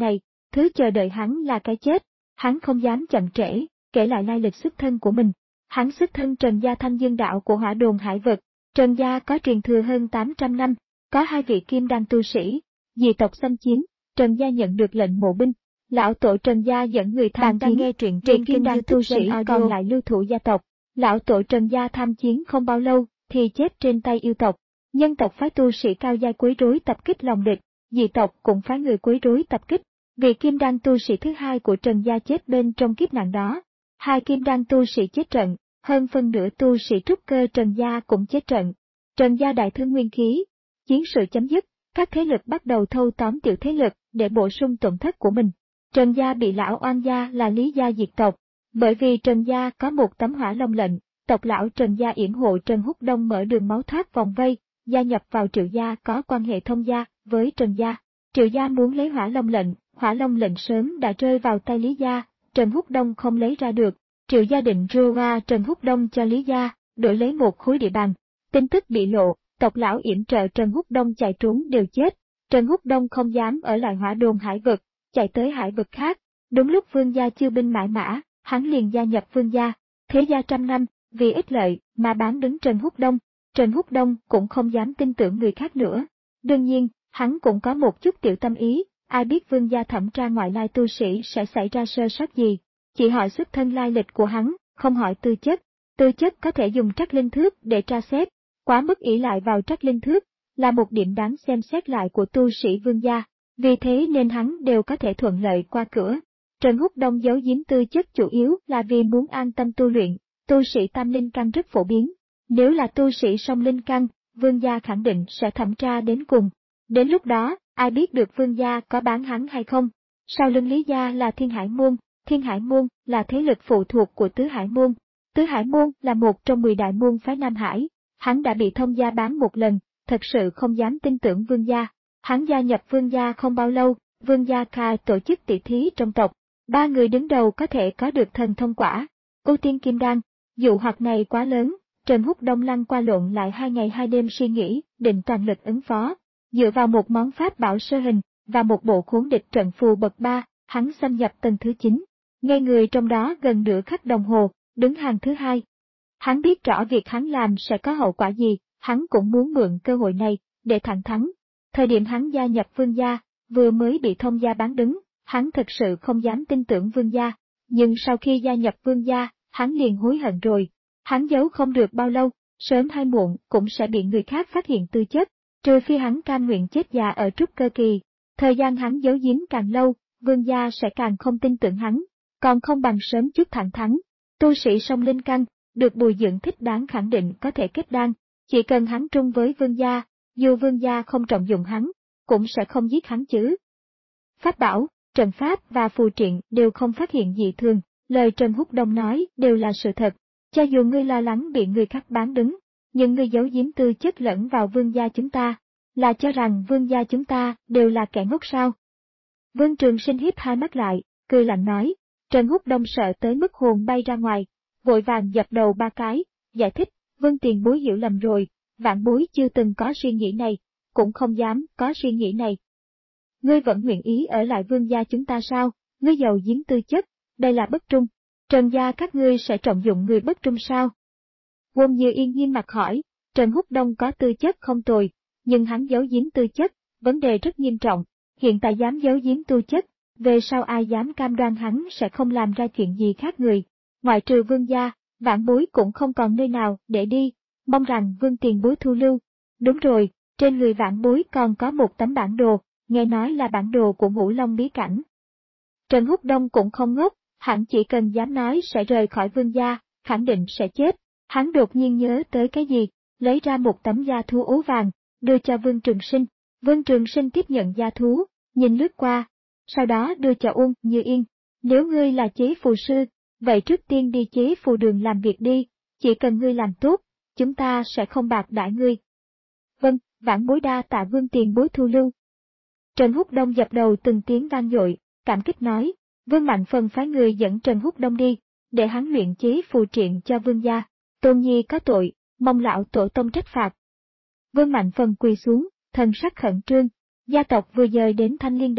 thứ chờ đợi hắn là cái chết. Hắn không dám chậm trễ, kể lại lai lịch xuất thân của mình. Hắn xuất thân Trần gia Thanh Dương đạo của Hỏa Đồn Hải Vực. Trần gia có truyền thừa hơn tám trăm năm, có hai vị kim đan tu sĩ. Dị tộc xâm chiếm, Trần gia nhận được lệnh mộ binh. Lão tổ Trần gia dẫn người tham chiến, nghe truyện trên kim đan tu sĩ còn lại lưu thủ gia tộc. Lão tổ Trần gia tham chiến không bao lâu thì chết trên tay yêu tộc. Nhân tộc phái tu sĩ cao giai quấy rối tập kích lòng địch, dị tộc cũng phái người quấy rối tập kích. Vị kim đan tu sĩ thứ hai của Trần gia chết bên trong kiếp nạn đó. Hai kim đan tu sĩ chết trận, hơn phân nửa tu sĩ trúc cơ Trần gia cũng chết trận. Trần gia đại thương nguyên khí, chiến sự chấm dứt, các thế lực bắt đầu thâu tóm tiểu thế lực để bổ sung tổn thất của mình. Trần gia bị lão oan gia là Lý gia diệt tộc, bởi vì Trần gia có một tấm hỏa long lệnh, tộc lão Trần gia yểm hộ Trần Húc Đông mở đường máu thoát vòng vây, gia nhập vào Triệu gia có quan hệ thông gia với Trần gia. Triệu gia muốn lấy hỏa long lệnh, hỏa long lệnh sớm đã rơi vào tay Lý gia, Trần Húc Đông không lấy ra được. Triệu gia định rua qua Trần Húc Đông cho Lý gia, đổi lấy một khối địa bàn. Tin tức bị lộ, tộc lão yểm trợ Trần Húc Đông chạy trốn đều chết. Trần Húc Đông không dám ở lại Hỏa Đồn Hải Vực, chạy tới hải vực khác. Đúng lúc Vương gia chiêu binh mãi mã, hắn liền gia nhập Vương gia. Thế gia trăm năm, vì ích lợi mà bán đứng Trần Húc Đông. Trần Húc Đông cũng không dám tin tưởng người khác nữa. Đương nhiên, hắn cũng có một chút tiểu tâm ý, ai biết Vương gia thẩm tra ngoại lai tu sĩ sẽ xảy ra sơ sót gì. Chỉ hỏi xuất thân lai lịch của hắn, không hỏi tư chất. Tư chất có thể dùng trắc linh thước để tra xét, quá mức ỷ lại vào trắc linh thước, là một điểm đáng xem xét lại của tu sĩ Vương gia, vì thế nên hắn đều có thể thuận lợi qua cửa. Trần Húc Đông giấu giếm tư chất chủ yếu là vì muốn an tâm tu luyện, tu sĩ tam linh căn rất phổ biến. Nếu là tu sĩ song linh căn, Vương gia khẳng định sẽ thẩm tra đến cùng. Đến lúc đó, ai biết được Vương gia có bán hắn hay không? Sau lưng Lý gia là Thiên Hải Môn, Thiên Hải Môn là thế lực phụ thuộc của Tứ Hải Môn. Tứ Hải Môn là một trong mười đại môn phái Nam Hải, hắn đã bị thông gia bán một lần, thật sự không dám tin tưởng Vương gia. Hắn gia nhập Vương gia không bao lâu, Vương gia khai tổ chức tỷ thí trong tộc, ba người đứng đầu có thể có được thần thông quả, ưu tiên kim đan. Dụ hoặc này quá lớn, Trần Húc Đông lăn qua lộn lại hai ngày hai đêm suy nghĩ, định toàn lực ứng phó. Dựa vào một món pháp bảo sơ hình và một bộ khốn địch trận phù bậc ba, hắn xâm nhập tầng thứ chín. Ngay người trong đó gần nửa khắc đồng hồ, đứng hàng thứ hai. Hắn biết rõ việc hắn làm sẽ có hậu quả gì, hắn cũng muốn mượn cơ hội này để thẳng thắn. Thời điểm hắn gia nhập Vương gia, vừa mới bị thông gia bán đứng, hắn thật sự không dám tin tưởng Vương gia, nhưng sau khi gia nhập Vương gia, hắn liền hối hận rồi. Hắn giấu không được bao lâu, sớm hay muộn cũng sẽ bị người khác phát hiện tư chất, trừ phi hắn cam nguyện chết già ở trúc cơ kỳ. Thời gian hắn giấu giếm càng lâu, Vương gia sẽ càng không tin tưởng hắn, còn không bằng sớm chút thẳng thắn. Tu sĩ song linh căn, được bồi dưỡng thích đáng khẳng định có thể kết đan, chỉ cần hắn trung với Vương gia, dù Vương gia không trọng dụng hắn, cũng sẽ không giết hắn chứ. Pháp bảo, trận pháp và phù triện đều không phát hiện dị thường, lời Trần Húc Đông nói đều là sự thật. Cho dù ngươi lo lắng bị người khác bán đứng, nhưng ngươi giấu giếm tư chất lẫn vào Vương gia chúng ta, là cho rằng Vương gia chúng ta đều là kẻ ngốc sao? Vương Trường Sinh híp hai mắt lại, cười lạnh nói. Trần Húc Đông sợ tới mức hồn bay ra ngoài, vội vàng dập đầu ba cái, giải thích, Vương tiền bối hiểu lầm rồi, vạn bối chưa từng có suy nghĩ này, cũng không dám có suy nghĩ này. Ngươi vẫn nguyện ý ở lại Vương gia chúng ta sao? Ngươi giàu giếm tư chất, đây là bất trung. Trần gia các ngươi sẽ trọng dụng người bất trung sao? Quân Như Yên nghiêm mặt hỏi, Trần Húc Đông có tư chất không tồi, nhưng hắn giấu giếm tư chất, vấn đề rất nghiêm trọng, hiện tại dám giấu giếm tư chất, về sau ai dám cam đoan hắn sẽ không làm ra chuyện gì khác người. Ngoại trừ Vương gia, vãn bối cũng không còn nơi nào để đi, mong rằng Vương tiền bối thu lưu. Đúng rồi, trên người vãn bối còn có một tấm bản đồ, nghe nói là bản đồ của Ngũ Long bí cảnh. Trần Húc Đông cũng không ngốc, hắn chỉ cần dám nói sẽ rời khỏi Vương gia, khẳng định sẽ chết. Hắn đột nhiên nhớ tới cái gì, lấy ra một tấm da thú ố vàng, đưa cho Vương Trường Sinh. Vương Trường Sinh tiếp nhận da thú, nhìn lướt qua, sau đó đưa cho Uông Như Yên. Nếu ngươi là chế phù sư, vậy trước tiên đi chế phù đường làm việc đi, chỉ cần ngươi làm tốt, chúng ta sẽ không bạc đãi ngươi. Vâng, vãn bối đa tạ Vương tiền bối thu lưu. Trần Húc Đông dập đầu từng tiếng vang dội, cảm kích nói, Vương Mạnh Phần phái người dẫn Trần Húc Đông đi, để hắn luyện chế phù triện cho Vương gia. Tôn nhi có tội, mong lão tổ tông trách phạt. Vương Mạnh Phần quỳ xuống, thần sắc khẩn trương, gia tộc vừa dời đến Thanh Liên đảo,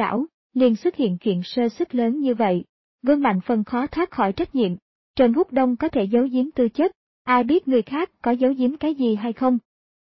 liền xuất hiện chuyện sơ suất lớn như vậy. Vương Mạnh Phần khó thoát khỏi trách nhiệm. Trần Húc Đông có thể giấu giếm tư chất, ai biết người khác có giấu giếm cái gì hay không?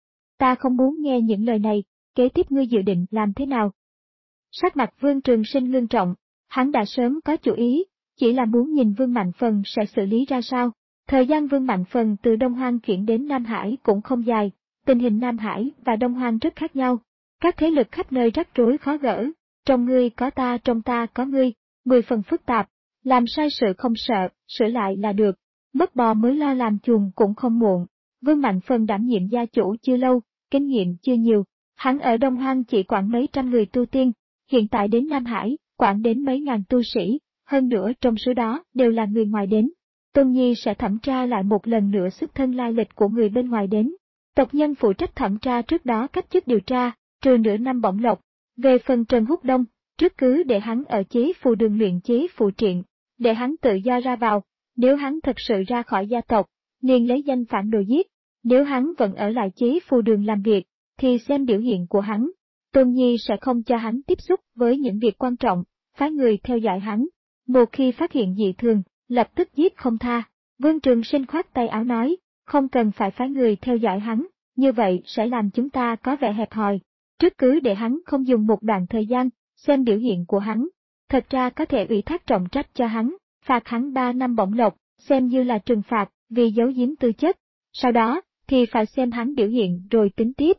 Ta không muốn nghe những lời này, kế tiếp ngươi dự định làm thế nào? Sắc mặt Vương Trường Sinh ngưng trọng, hắn đã sớm có chủ ý, chỉ là muốn nhìn Vương Mạnh Phần sẽ xử lý ra sao. Thời gian Vương Mạnh Phần từ Đông Hoang chuyển đến Nam Hải cũng không dài, tình hình Nam Hải và Đông Hoang rất khác nhau. Các thế lực khắp nơi rắc rối khó gỡ, trong ngươi có ta trong ta có ngươi, mười phần phức tạp, làm sai sự không sợ, sửa lại là được, mất bò mới lo làm chuồng cũng không muộn. Vương Mạnh Phần đảm nhiệm gia chủ chưa lâu, kinh nghiệm chưa nhiều, hắn ở Đông Hoang chỉ quản mấy trăm người tu tiên, hiện tại đến Nam Hải, quản đến mấy ngàn tu sĩ, hơn nữa trong số đó đều là người ngoài đến. Tôn Nhi sẽ thẩm tra lại một lần nữa xuất thân lai lịch của người bên ngoài đến. Tộc nhân phụ trách thẩm tra trước đó cách chức điều tra, trừ nửa năm bổng lộc. Về phần Trần Húc Đông, trước cứ để hắn ở chế phù đường luyện chế phù triện, để hắn tự do ra vào, nếu hắn thật sự ra khỏi gia tộc, liền lấy danh phản đồ giết, nếu hắn vẫn ở lại chế phù đường làm việc, thì xem biểu hiện của hắn. Tôn Nhi sẽ không cho hắn tiếp xúc với những việc quan trọng, phái người theo dõi hắn. Một khi phát hiện dị thường, lập tức giết không tha. Vương Trường Sinh khoát tay áo nói, không cần phải phái người theo dõi hắn, như vậy sẽ làm chúng ta có vẻ hẹp hòi. Trước cứ để hắn không dùng một đoạn thời gian, xem biểu hiện của hắn. Thật ra có thể ủy thác trọng trách cho hắn, phạt hắn ba năm bổng lộc, xem như là trừng phạt vì giấu giếm tư chất. Sau đó, thì phải xem hắn biểu hiện rồi tính tiếp.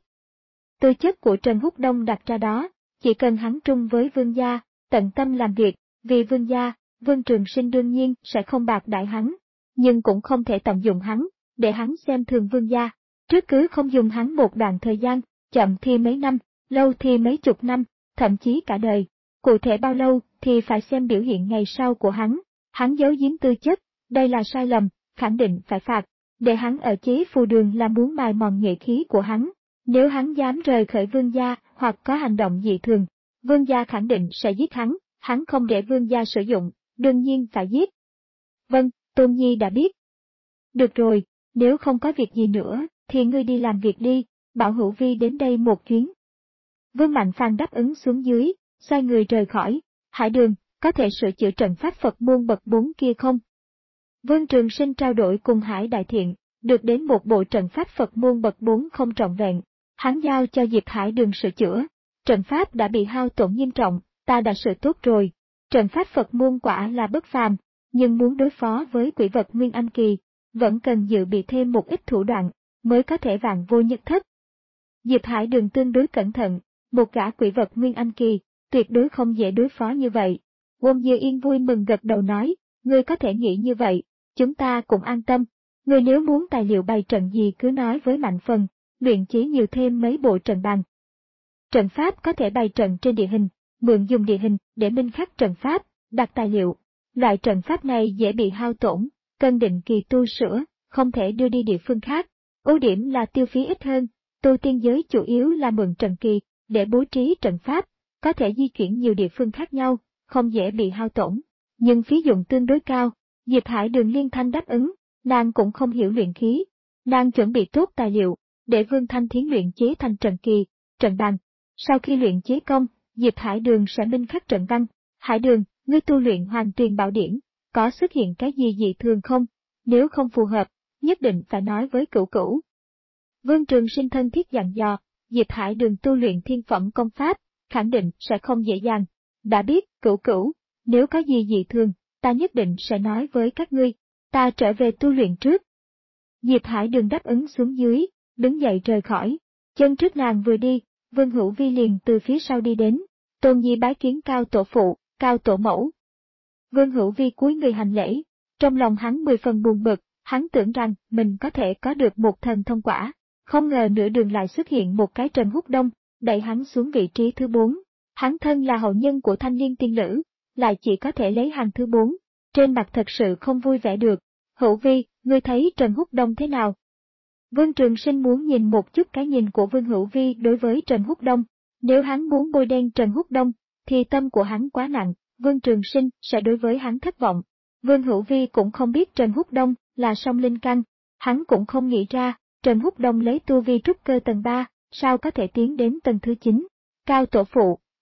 Tư chất của Trần Húc Đông đặt ra đó, chỉ cần hắn trung với Vương gia, tận tâm làm việc, vì Vương gia, Vương Trường Sinh đương nhiên sẽ không bạc đại hắn, nhưng cũng không thể tận dụng hắn, để hắn xem thường Vương gia. Trước cứ không dùng hắn một đoạn thời gian, chậm thì mấy năm, lâu thì mấy chục năm, thậm chí cả đời. Cụ thể bao lâu thì phải xem biểu hiện ngày sau của hắn. Hắn giấu giếm tư chất, đây là sai lầm, khẳng định phải phạt. Để hắn ở chế phù đường là muốn mài mòn nghệ khí của hắn. Nếu hắn dám rời khỏi Vương gia hoặc có hành động dị thường, Vương gia khẳng định sẽ giết hắn, hắn không để Vương gia sử dụng, đương nhiên phải giết. Vâng, Tôn Nhi đã biết. Được rồi, nếu không có việc gì nữa, thì ngươi đi làm việc đi, bảo Hữu Vi đến đây một chuyến. Vương Mạnh Phàn đáp ứng xuống dưới, xoay người rời khỏi. Hải Đường, có thể sửa chữa trận pháp Phật môn bậc bốn kia không? Vương Trường Sinh trao đổi cùng Hải Đại Thiện, được đến một bộ trận pháp Phật môn bậc bốn không trọn vẹn. Hắn giao cho Diệp Hải Đường sửa chữa. Trận pháp đã bị hao tổn nghiêm trọng, ta đã sửa tốt rồi. Trận pháp Phật môn quả là bất phàm, nhưng muốn đối phó với quỷ vật Nguyên Anh Kỳ, vẫn cần dự bị thêm một ít thủ đoạn, mới có thể vạn vô nhất thất. Diệp Hải Đường tương đối cẩn thận, một gã quỷ vật Nguyên Anh Kỳ, tuyệt đối không dễ đối phó như vậy. Wong Dư Yên vui mừng gật đầu nói, ngươi có thể nghĩ như vậy, chúng ta cũng an tâm. Ngươi nếu muốn tài liệu bày trận gì cứ nói với Mạnh Phần, luyện chế nhiều thêm mấy bộ trận bàn. Trận pháp có thể bày trận trên địa hình, mượn dùng địa hình để minh khắc trận pháp, đặt tài liệu. Loại trận pháp này dễ bị hao tổn, cần định kỳ tu sửa, không thể đưa đi địa phương khác. Ưu điểm là tiêu phí ít hơn, tu tiên giới chủ yếu là mượn trận kỳ, để bố trí trận pháp, có thể di chuyển nhiều địa phương khác nhau, không dễ bị hao tổn. Nhưng phí dụng tương đối cao, Diệp Hải Đường liên thanh đáp ứng, nàng cũng không hiểu luyện khí. Nàng chuẩn bị tốt tài liệu, để Vương Thanh Thiến luyện chế thành trận kỳ, trận bàn. Sau khi luyện chế công, Diệp Hải Đường sẽ minh khắc trận văn. Hải Đường, ngươi tu luyện Hoàng Tuyền Bảo Điển, có xuất hiện cái gì dị thường không? Nếu không phù hợp, nhất định phải nói với Cửu Cửu. Vương Trường Sinh thân thiết dặn dò, Diệp Hải Đường tu luyện thiên phẩm công pháp, khẳng định sẽ không dễ dàng. Đã biết, Cửu Cửu, nếu có gì dị thường, ta nhất định sẽ nói với các ngươi. Ta trở về tu luyện trước. Diệp Hải Đường đáp ứng xuống dưới, đứng dậy rời khỏi. Chân trước nàng vừa đi, Vương Hữu Vi liền từ phía sau đi đến. Tôn Nhi bái kiến Cao tổ phụ, Cao tổ mẫu. Vương Hữu Vi cúi người hành lễ, trong lòng hắn mười phần buồn bực, hắn tưởng rằng mình có thể có được một thần thông quả, không ngờ nửa đường lại xuất hiện một cái Trần Húc Đông, đẩy hắn xuống vị trí thứ bốn. Hắn thân là hậu nhân của thanh niên tiên nữ, lại chỉ có thể lấy hàng thứ bốn, trên mặt thật sự không vui vẻ được. Hữu Vi, ngươi thấy Trần Húc Đông thế nào? Vương Trường Sinh muốn nhìn một chút cái nhìn của Vương Hữu Vi đối với Trần Húc Đông. Nếu hắn muốn bôi đen Trần Húc Đông, thì tâm của hắn quá nặng, Vương Trường Sinh sẽ đối với hắn thất vọng. Vương Hữu Vi cũng không biết Trần Húc Đông là song linh căn, hắn cũng không nghĩ ra, Trần Húc Đông lấy tu vi trúc cơ tầng ba, sao có thể tiến đến tầng thứ chín. Cao tổ phụ,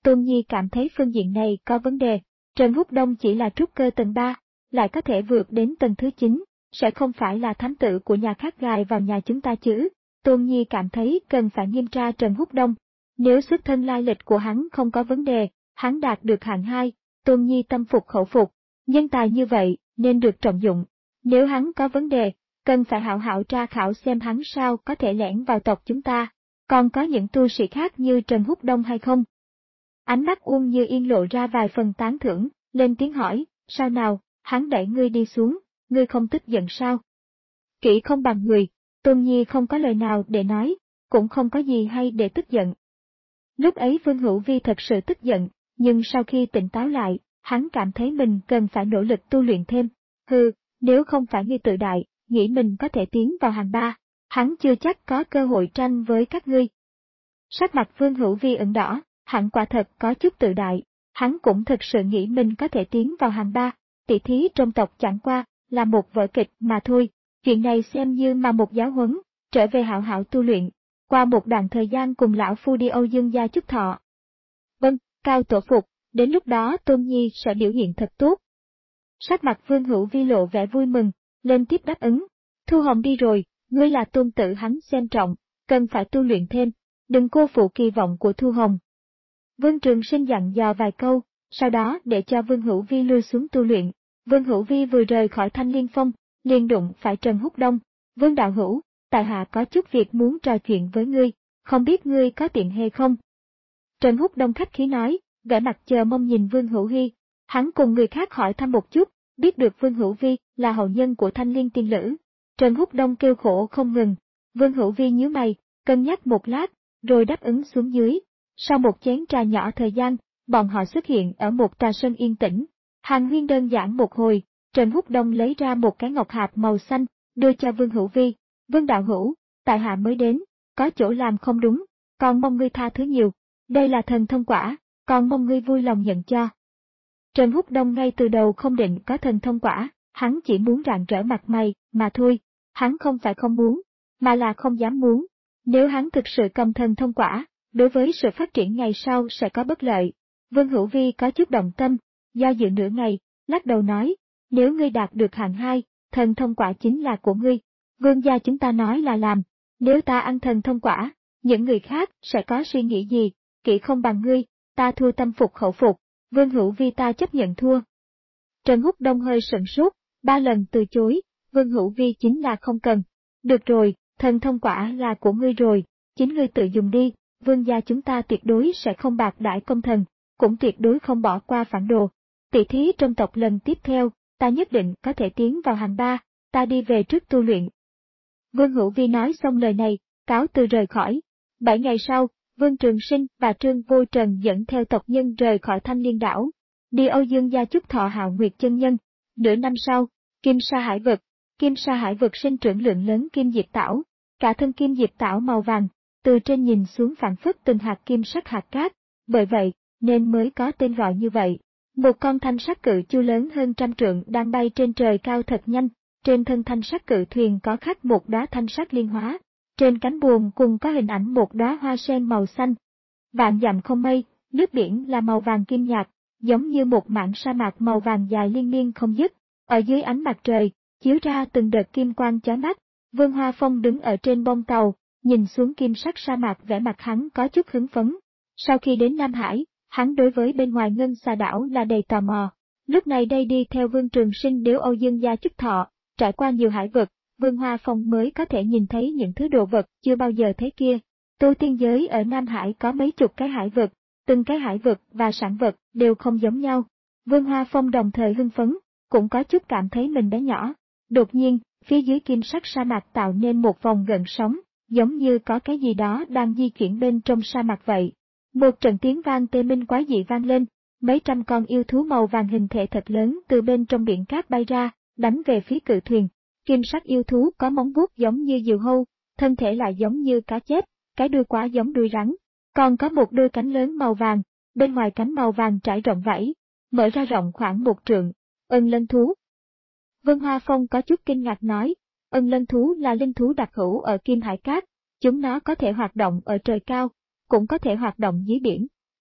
Tôn Nhi cảm thấy phương diện này có vấn đề. Trần Húc Đông chỉ là trúc cơ tầng ba, lại có thể vượt đến tầng thứ chín, sẽ không phải là thám tử của nhà khác gài vào nhà chúng ta chứ. Tôn Nhi cảm thấy cần phải nghiêm tra Trần Húc Đông. Nếu xuất thân lai lịch của hắn không có vấn đề, hắn đạt được hạng hai, Tôn Nhi tâm phục khẩu phục. Nhân tài như vậy nên được trọng dụng. Nếu hắn có vấn đề, cần phải hảo hảo tra khảo xem hắn sao có thể lẻn vào tộc chúng ta. Còn có những tu sĩ khác như Trần Húc Đông hay không? Ánh mắt Uông Như Yên lộ ra vài phần tán thưởng, lên tiếng hỏi, sao nào, hắn đẩy ngươi đi xuống, ngươi không tức giận sao? Kỹ không bằng người, Tôn Nhi không có lời nào để nói, cũng không có gì hay để tức giận. Lúc ấy Vương Hữu Vi thật sự tức giận, nhưng sau khi tỉnh táo lại, hắn cảm thấy mình cần phải nỗ lực tu luyện thêm. Hừ, nếu không phải ngươi tự đại, nghĩ mình có thể tiến vào hàng ba, hắn chưa chắc có cơ hội tranh với các ngươi. Sắc mặt Vương Hữu Vi ửng đỏ, hắn quả thật có chút tự đại, hắn cũng thực sự nghĩ mình có thể tiến vào hàng ba, tỷ thí trong tộc chẳng qua là một vở kịch mà thôi, chuyện này xem như mà một giáo huấn, trở về hảo hảo tu luyện, qua một đoạn thời gian cùng lão phu đi Âu Dương gia chúc thọ. Vâng, Cao tổ phục, đến lúc đó Tôn Nhi sẽ biểu hiện thật tốt. Sắc mặt Vương Hữu Vi lộ vẻ vui mừng, lên tiếp đáp ứng. Thu Hồng đi rồi, ngươi là tôn tử hắn xem trọng, cần phải tu luyện thêm, đừng cô phụ kỳ vọng của Thu Hồng. Vương Trường Sinh dặn dò vài câu, sau đó để cho Vương Hữu Vi lui xuống tu luyện. Vương Hữu Vi vừa rời khỏi Thanh Liên Phong, liền đụng phải Trần Húc Đông. Vương đạo hữu, tại hạ có chút việc muốn trò chuyện với ngươi, không biết ngươi có tiện hay không? Trần Húc Đông khách khí nói, vẻ mặt chờ mong nhìn Vương Hữu Vi. Hắn cùng người khác hỏi thăm một chút, biết được Vương Hữu Vi là hậu nhân của Thanh Liên tiên lữ. Trần Húc Đông kêu khổ không ngừng. Vương Hữu Vi nhíu mày, cân nhắc một lát, rồi đáp ứng xuống dưới. Sau một chén trà nhỏ thời gian, bọn họ xuất hiện ở một trà sân yên tĩnh. Hàn huyên đơn giản một hồi, Trần Húc Đông lấy ra một cái ngọc hạp màu xanh, đưa cho Vương Hữu Vi. Vương đạo hữu, tại hạ mới đến, có chỗ làm không đúng, còn mong ngươi tha thứ nhiều. Đây là thần thông quả, còn mong ngươi vui lòng nhận cho. Trần Húc Đông ngay từ đầu không định có thần thông quả, hắn chỉ muốn rạng rỡ mặt mày, mà thôi. Hắn không phải không muốn, mà là không dám muốn. Nếu hắn thực sự cầm thần thông quả, đối với sự phát triển ngày sau sẽ có bất lợi. Vương Hữu Vi có chút động tâm, do dự nửa ngày, lắc đầu nói, nếu ngươi đạt được hạng hai, thần thông quả chính là của ngươi. Vương gia chúng ta nói là làm, nếu ta ăn thần thông quả, những người khác sẽ có suy nghĩ gì, kỹ không bằng ngươi, ta thua tâm phục khẩu phục, Vương Hữu Vi ta chấp nhận thua. Trần Húc Đông hơi sửng sốt, ba lần từ chối, Vương Hữu Vi chính là không cần. Được rồi, thần thông quả là của ngươi rồi, chính ngươi tự dùng đi, vương gia chúng ta tuyệt đối sẽ không bạc đãi công thần, cũng tuyệt đối không bỏ qua phản đồ. Tỷ thí trong tộc lần tiếp theo, ta nhất định có thể tiến vào hàng ba, ta đi về trước tu luyện. Vương Hữu Vi nói xong lời này, cáo từ rời khỏi. Bảy ngày sau, Vương Trường Sinh và Trương Vô Trần dẫn theo tộc nhân rời khỏi Thanh Liên đảo, đi Âu Dương gia chúc thọ Hạo Nguyệt chân nhân. Nửa năm sau, Kim Sa Hải vực, Kim Sa Hải vực sinh trưởng lượng lớn kim diệp tảo, cả thân kim diệp tảo màu vàng, từ trên nhìn xuống phản phất từng hạt kim sắc hạt cát, bởi vậy nên mới có tên gọi như vậy. Một con thanh sắc cự chu lớn hơn trăm trượng đang bay trên trời cao thật nhanh, trên thân thanh sắc cự thuyền có khắc một đóa thanh sắc liên hóa, trên cánh buồm cùng có hình ảnh một đóa hoa sen màu xanh. Vạn dặm không mây, nước biển là màu vàng kim nhạt, giống như một mảng sa mạc màu vàng dài liên miên không dứt. Ở dưới ánh mặt trời, chiếu ra từng đợt kim quang chói mắt. Vương Hoa Phong đứng ở trên bông tàu, nhìn xuống kim sắc sa mạc, vẻ mặt hắn có chút hứng phấn. Sau khi đến Nam Hải, hắn đối với bên ngoài Ngân Xà đảo là đầy tò mò. Lúc này đây đi theo Vương Trường Sinh đến Âu Dương gia chúc thọ, trải qua nhiều hải vực, Vương Hoa Phong mới có thể nhìn thấy những thứ đồ vật chưa bao giờ thấy kia. Tu tiên giới ở Nam Hải có mấy chục cái hải vực, từng cái hải vực và sản vật đều không giống nhau. Vương Hoa Phong đồng thời hưng phấn, cũng có chút cảm thấy mình bé nhỏ. Đột nhiên, phía dưới kim sắc sa mạc tạo nên một vòng gợn sóng, giống như có cái gì đó đang di chuyển bên trong sa mạc vậy. Một trận tiếng vang tê minh quái dị vang lên, mấy trăm con yêu thú màu vàng hình thể thật lớn từ bên trong biển cát bay ra, đánh về phía cự thuyền. Kim sắc yêu thú có móng vuốt giống như diều hâu, thân thể lại giống như cá chép, cái đuôi quá giống đuôi rắn, còn có một đôi cánh lớn màu vàng, bên ngoài cánh màu vàng trải rộng vảy, mở ra rộng khoảng một trượng. Ân lân thú. Vương Hoa Phong có chút kinh ngạc nói, ân lân thú là linh thú đặc hữu ở Kim Hải Cát, chúng nó có thể hoạt động ở trời cao, cũng có thể hoạt động dưới biển,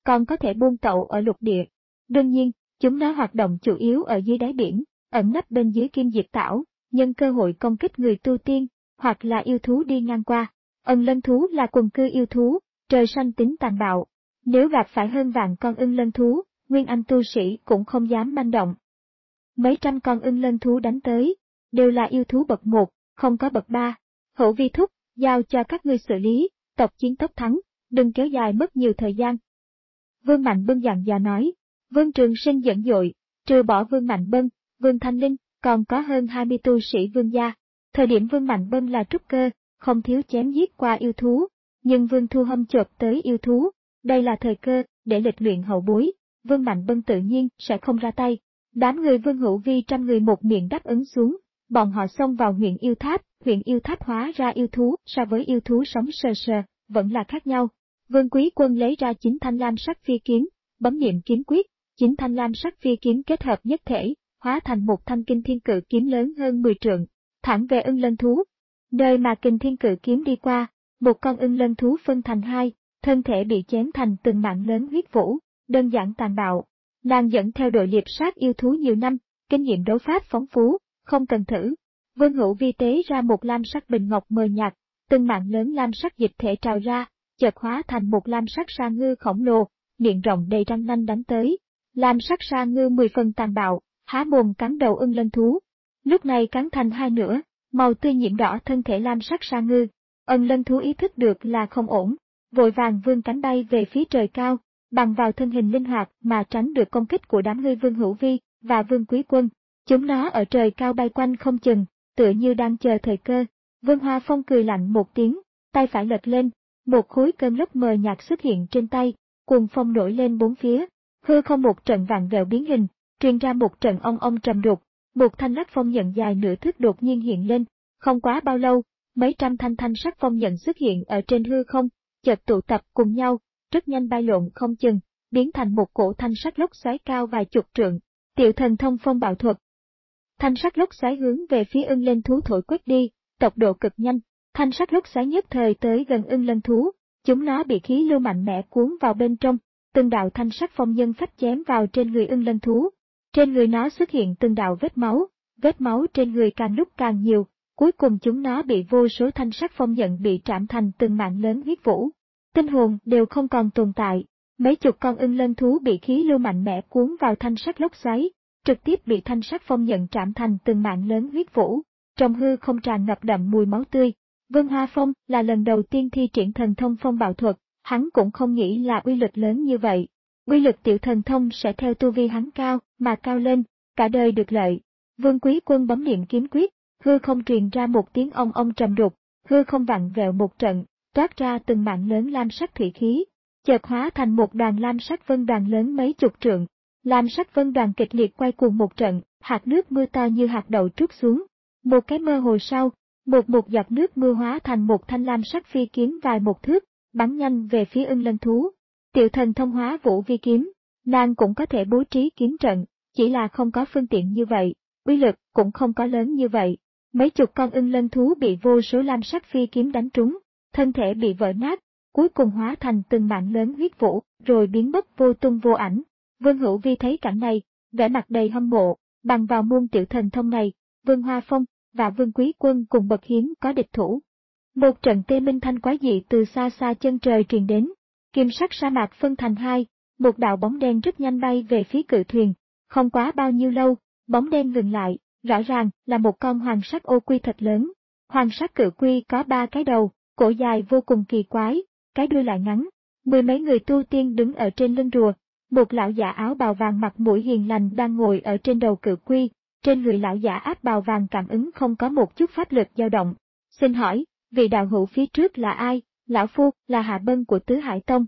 còn có thể buôn tẩu ở lục địa. Đương nhiên, chúng nó hoạt động chủ yếu ở dưới đáy biển, ẩn nấp bên dưới Kim Diệt Tảo, nhân cơ hội công kích người tu tiên, hoặc là yêu thú đi ngang qua. Ân lân thú là quần cư yêu thú, trời xanh tính tàn bạo. Nếu gặp phải hơn vạn con ưng lân thú, nguyên anh tu sĩ cũng không dám manh động. Mấy trăm con ưng lân thú đánh tới, đều là yêu thú bậc một, không có bậc ba. Hữu Vi thúc, giao cho các ngươi xử lý, tộc chiến tốc thắng, đừng kéo dài mất nhiều thời gian. Vương Mạnh Bân dặn dò nói. Vương Trường Sinh dẫn dội, trừ bỏ Vương Mạnh Bân, Vương Thanh Linh, còn có hơn hai mươi tu sĩ vương gia. Thời điểm Vương Mạnh Bân là trúc cơ, không thiếu chém giết qua yêu thú, nhưng Vương Thu Hâm chộp tới yêu thú, đây là thời cơ để lịch luyện hậu bối, Vương Mạnh Bân tự nhiên sẽ không ra tay. Đám người Vương Hữu Vi trăm người một miệng đáp ứng xuống, bọn họ xông vào huyện yêu tháp, huyện yêu tháp hóa ra yêu thú so với yêu thú sống sờ sờ, vẫn là khác nhau. Vương Quý Quân lấy ra chín thanh lam sắc phi kiếm, bấm niệm kiếm quyết, chín thanh lam sắc phi kiếm kết hợp nhất thể, hóa thành một thanh kinh thiên cự kiếm lớn hơn mười trượng, thẳng về ưng lân thú. Nơi mà kinh thiên cự kiếm đi qua, một con ưng lân thú phân thành hai, thân thể bị chém thành từng mảng lớn huyết vũ, đơn giản tàn bạo. Nàng dẫn theo đội liệp sát yêu thú nhiều năm, kinh nghiệm đấu pháp phong phú, không cần thử. Vương Hữu Vi tế ra một lam sắc bình ngọc mờ nhạt, từng mảng lớn lam sắc dịch thể trào ra, chợt hóa thành một lam sắc sa ngư khổng lồ, miệng rộng đầy răng nanh đánh tới. Lam sắc sa ngư mười phần tàn bạo, há mồm cắn đầu ưng lân thú. Lúc này cắn thành hai nửa, màu tươi nhiễm đỏ thân thể lam sắc sa ngư. Ưng lân thú ý thức được là không ổn, vội vàng vươn cánh bay về phía trời cao, bằng vào thân hình linh hoạt mà tránh được công kích của đám người Vương Hữu Vi và Vương Quý Quân. Chúng nó ở trời cao bay quanh không chừng, tựa như đang chờ thời cơ. Vương Hoa Phong cười lạnh một tiếng, tay phải lật lên, một khối cơm lốc mờ nhạt xuất hiện trên tay, cuồng phong nổi lên bốn phía, hư không một trận vạn vẹo biến hình, truyền ra một trận ong ong trầm đục, một thanh lắc phong nhận dài nửa thước đột nhiên hiện lên, không quá bao lâu, mấy trăm thanh thanh sắc phong nhận xuất hiện ở trên hư không, chợt tụ tập cùng nhau, rất nhanh bay lộn không chừng, biến thành một cổ thanh sắc lốc xoáy cao vài chục trượng, Tiểu Thần Thông Phong Bạo Thuật. Thanh sắc lốc xoáy hướng về phía ưng lên thú thổi quét đi, tốc độ cực nhanh, thanh sắc lốc xoáy nhất thời tới gần ưng lân thú, chúng nó bị khí lưu mạnh mẽ cuốn vào bên trong, từng đạo thanh sắc phong nhân phách chém vào trên người ưng lân thú. Trên người nó xuất hiện từng đạo vết máu, vết máu trên người càng lúc càng nhiều, cuối cùng chúng nó bị vô số thanh sắc phong nhận bị trảm thành từng mảng lớn huyết vũ. Tinh hồn đều không còn tồn tại, mấy chục con ưng lân thú bị khí lưu mạnh mẽ cuốn vào thanh sắc lốc xoáy, trực tiếp bị thanh sắc phong nhận trảm thành từng mảng lớn huyết vũ. Trong hư không tràn ngập đậm mùi máu tươi. Vương Hoa Phong là lần đầu tiên thi triển thần thông phong bạo thuật, hắn cũng không nghĩ là uy lực lớn như vậy. Uy lực tiểu thần thông sẽ theo tu vi hắn cao mà cao lên, cả đời được lợi. Vương Quý Quân bấm niệm kiếm quyết, hư không truyền ra một tiếng ong ong trầm đục, hư không vặn vẹo một trận, toát ra từng mảng lớn lam sắc thủy khí, chợt hóa thành một đoàn lam sắc vân đoàn lớn mấy chục trượng. Lam sắc vân đoàn kịch liệt quay cuồng một trận, hạt nước mưa to như hạt đậu trút xuống. Một cái mơ hồ sau, một một giọt nước mưa hóa thành một thanh lam sắc phi kiếm dài một thước, bắn nhanh về phía ưng lân thú. Tiểu Thần Thông hóa vũ vi kiếm, nàng cũng có thể bố trí kiếm trận, chỉ là không có phương tiện như vậy, uy lực cũng không có lớn như vậy. Mấy chục con ưng lân thú bị vô số lam sắc phi kiếm đánh trúng, thân thể bị vỡ nát, cuối cùng hóa thành từng mảng lớn huyết vũ, rồi biến mất vô tung vô ảnh. Vương Hữu Vi thấy cảnh này, vẻ mặt đầy hâm mộ, bằng vào môn tiểu thần thông này, Vương Hoa Phong và Vương Quý Quân cùng bậc hiếm có địch thủ. Một trận tê minh thanh quái dị từ xa xa chân trời truyền đến, kim sắc sa mạc phân thành hai, một đạo bóng đen rất nhanh bay về phía cự thuyền, không quá bao nhiêu lâu, bóng đen ngừng lại, rõ ràng là một con hoàng sắc ô quy thật lớn. Hoàng sắc cự quy có ba cái đầu, cổ dài vô cùng kỳ quái, cái đuôi lại ngắn. Mười mấy người tu tiên đứng ở trên lưng rùa, một lão giả áo bào vàng mặt mũi hiền lành đang ngồi ở trên đầu cự quy, trên người lão giả áp bào vàng cảm ứng không có một chút pháp lực dao động. Xin hỏi, vị đạo hữu phía trước là ai? Lão phu là Hạ Bân của Tứ Hải Tông.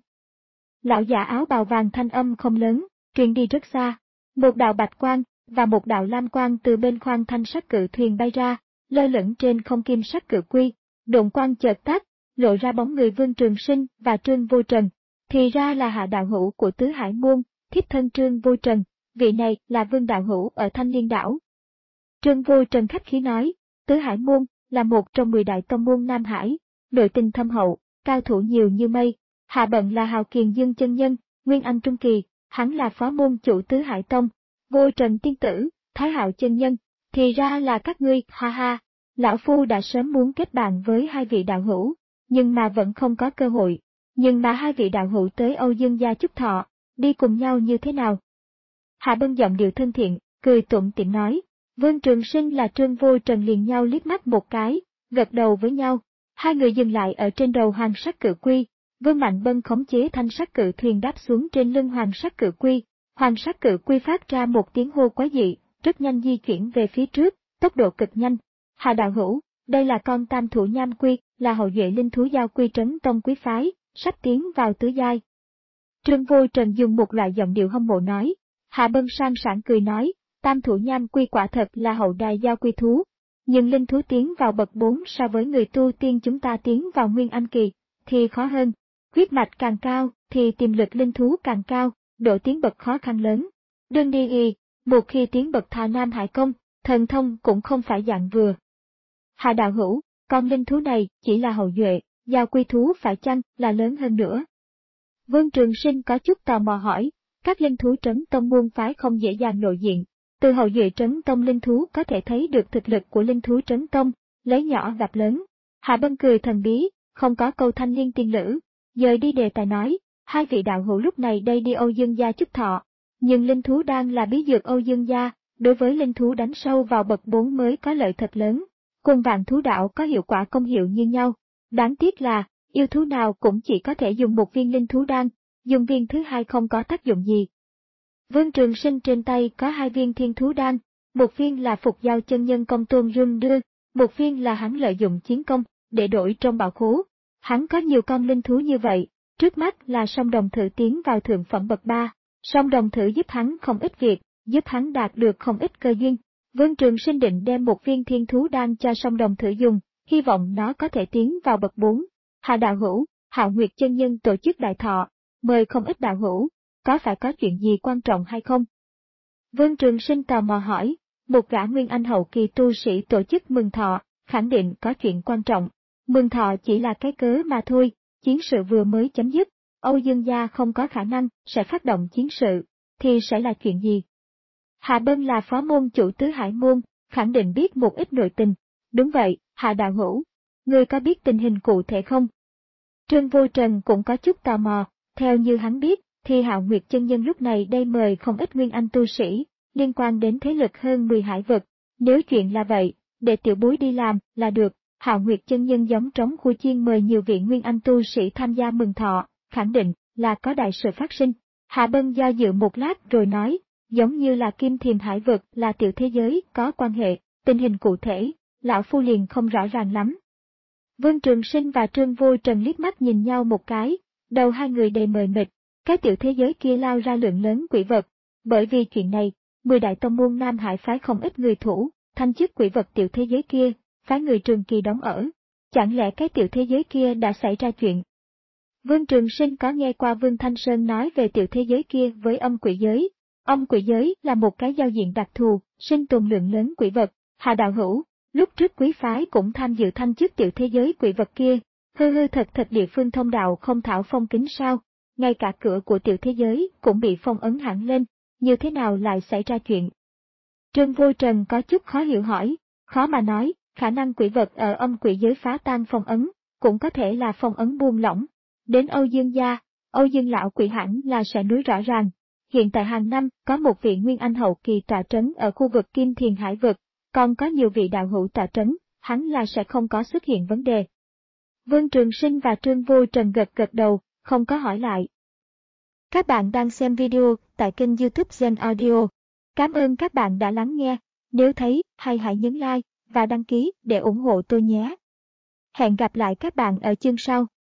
Lão giả áo bào vàng thanh âm không lớn, truyền đi rất xa. Một đạo bạch quang và một đạo lam quang từ bên khoang thanh sắc cự thuyền bay ra, lơ lửng trên không kim sắc cự quy. Độn quang chợt tắt, lộ ra bóng người Vương Trường Sinh và Trương Vô Trần. Thì ra là Hạ đạo hữu của Tứ Hải môn, thiếp thân Trương Vô Trần, vị này là Vương đạo hữu ở Thanh Liên đảo. Trương Vô Trần khách khí nói, Tứ Hải môn là một trong mười đại tông môn Nam Hải, nội tình thâm hậu, cao thủ nhiều như mây. Hạ Bận là hào kiền dương chân nhân, Nguyên Anh Trung Kỳ, hắn là phó môn chủ Tứ Hải Tông, Vô Trần Tiên Tử, Thái Hạo Chân Nhân, thì ra là các ngươi, ha ha. Lão Phu đã sớm muốn kết bạn với hai vị đạo hữu, nhưng mà vẫn không có cơ hội. Nhưng mà hai vị đạo hữu tới Âu Dương gia chúc thọ, đi cùng nhau như thế nào? Hạ Bân giọng điệu thân thiện, cười tủm tỉm nói. Vương Trường Sinh là Trương Vô Trần liền nhau liếc mắt một cái, gật đầu với nhau. Hai người dừng lại ở trên đầu Hoàng Sắc Cự Quy. Vương Mạnh Bân khống chế thanh sắc cự thuyền đáp xuống trên lưng Hoàng Sắc Cự Quy. Hoàng Sắc Cự Quy phát ra một tiếng hô quái dị, rất nhanh di chuyển về phía trước, tốc độ cực nhanh. Hạ đạo hữu, đây là con Tam Thủ Nham Quy, là hậu duệ linh thú giao quy trấn tông quý phái, sắp tiến vào tứ giai. Trương Vô Trần dùng một loại giọng điệu hâm mộ nói. Hạ Bân sang sảng cười nói, Tam Thủ Nham Quy quả thật là hậu đài giao quy thú, nhưng linh thú tiến vào bậc bốn so với người tu tiên chúng ta tiến vào Nguyên Anh Kỳ, thì khó hơn. Huyết mạch càng cao, thì tiềm lực linh thú càng cao, độ tiến bậc khó khăn lớn. Đương đi y, một khi tiến bậc thà Nam Hải Công, thần thông cũng không phải dạng vừa. Hạ đạo hữu, con linh thú này chỉ là hậu duệ, giao quy thú phải chăng là lớn hơn nữa? Vương Trường Sinh có chút tò mò hỏi, các linh thú trấn tông môn phái không dễ dàng lộ diện. Từ hậu duệ trấn tông linh thú có thể thấy được thực lực của linh thú trấn tông, lấy nhỏ gặp lớn. Hạ Bân cười thần bí, không có câu thanh niên tiên lữ, dời đi đề tài nói, hai vị đạo hữu lúc này đây đi Âu Dương gia chúc thọ, nhưng linh thú đang là bí dược Âu Dương gia, đối với linh thú đánh sâu vào bậc bốn mới có lợi thật lớn. Cùng vạn thú đạo có hiệu quả công hiệu như nhau, đáng tiếc là, yêu thú nào cũng chỉ có thể dùng một viên linh thú đan, dùng viên thứ hai không có tác dụng gì. Vương Trường Sinh trên tay có hai viên thiên thú đan, một viên là Phục Giao chân nhân công tôn rương đưa, một viên là hắn lợi dụng chiến công, để đổi trong bảo khố. Hắn có nhiều con linh thú như vậy, trước mắt là song đồng thử tiến vào thượng phẩm bậc ba, song đồng thử giúp hắn không ít việc, giúp hắn đạt được không ít cơ duyên. Vương Trường Sinh định đem một viên thiên thú đan cho song đồng thử dùng, hy vọng nó có thể tiến vào bậc bốn. Hạ đạo hữu, Hạo Nguyệt chân nhân tổ chức đại thọ, mời không ít đạo hữu, có phải có chuyện gì quan trọng hay không? Vương Trường Sinh tò mò hỏi, một gã Nguyên Anh hậu kỳ tu sĩ tổ chức mừng thọ, khẳng định có chuyện quan trọng. Mừng thọ chỉ là cái cớ mà thôi, chiến sự vừa mới chấm dứt, Âu Dương gia không có khả năng sẽ phát động chiến sự, thì sẽ là chuyện gì? Hạ Bân là phó môn chủ Tứ Hải môn, khẳng định biết một ít nội tình. Đúng vậy, Hạ đạo hữu, ngươi có biết tình hình cụ thể không? Trương Vô Trần cũng có chút tò mò, theo như hắn biết, thì Hạo Nguyệt chân nhân lúc này đây mời không ít Nguyên Anh tu sĩ, liên quan đến thế lực hơn mười hải vực. Nếu chuyện là vậy, để tiểu bối đi làm là được. Hạo Nguyệt chân nhân giống trống khu chiên mời nhiều vị Nguyên Anh tu sĩ tham gia mừng thọ, khẳng định là có đại sự phát sinh. Hạ Bân do dự một lát rồi nói, giống như là Kim Thiềm hải vực là tiểu thế giới có quan hệ, tình hình cụ thể, lão phu liền không rõ ràng lắm. Vương Trường Sinh và Trương Vô Trần liếc mắt nhìn nhau một cái, đầu hai người đầy mờ mịt, cái tiểu thế giới kia lao ra lượng lớn quỷ vật. Bởi vì chuyện này, mười đại tông môn Nam Hải phái không ít người thủ, thanh chức quỷ vật tiểu thế giới kia, phái người Trường Kỳ đóng ở. Chẳng lẽ cái tiểu thế giới kia đã xảy ra chuyện? Vương Trường Sinh có nghe qua Vương Thanh Sơn nói về tiểu thế giới kia với âm quỷ giới. Âm quỷ giới là một cái giao diện đặc thù, sinh tồn lượng lớn quỷ vật. Hạ đạo hữu, lúc trước quý phái cũng tham dự thanh chức tiểu thế giới quỷ vật kia, hư hư thật thật địa phương thông đạo không thảo phong kính sao, ngay cả cửa của tiểu thế giới cũng bị phong ấn hẳn lên, như thế nào lại xảy ra chuyện? Trương Vô Trần có chút khó hiểu hỏi, khó mà nói, khả năng quỷ vật ở âm quỷ giới phá tan phong ấn, cũng có thể là phong ấn buông lỏng. Đến Âu Dương gia, Âu Dương lão quỷ hẳn là sẽ núi rõ ràng. Hiện tại hàng năm có một vị Nguyên Anh hậu kỳ tọa trấn ở khu vực Kim Thiền hải vực, còn có nhiều vị đạo hữu tọa trấn, hắn là sẽ không có xuất hiện vấn đề. Vương Trường Sinh và Trương Vô Trần gật gật đầu, không có hỏi lại. Các bạn đang xem video tại kênh YouTube Gen Audio. Cảm ơn các bạn đã lắng nghe. Nếu thấy hay hãy nhấn like và đăng ký để ủng hộ tôi nhé. Hẹn gặp lại các bạn ở chương sau.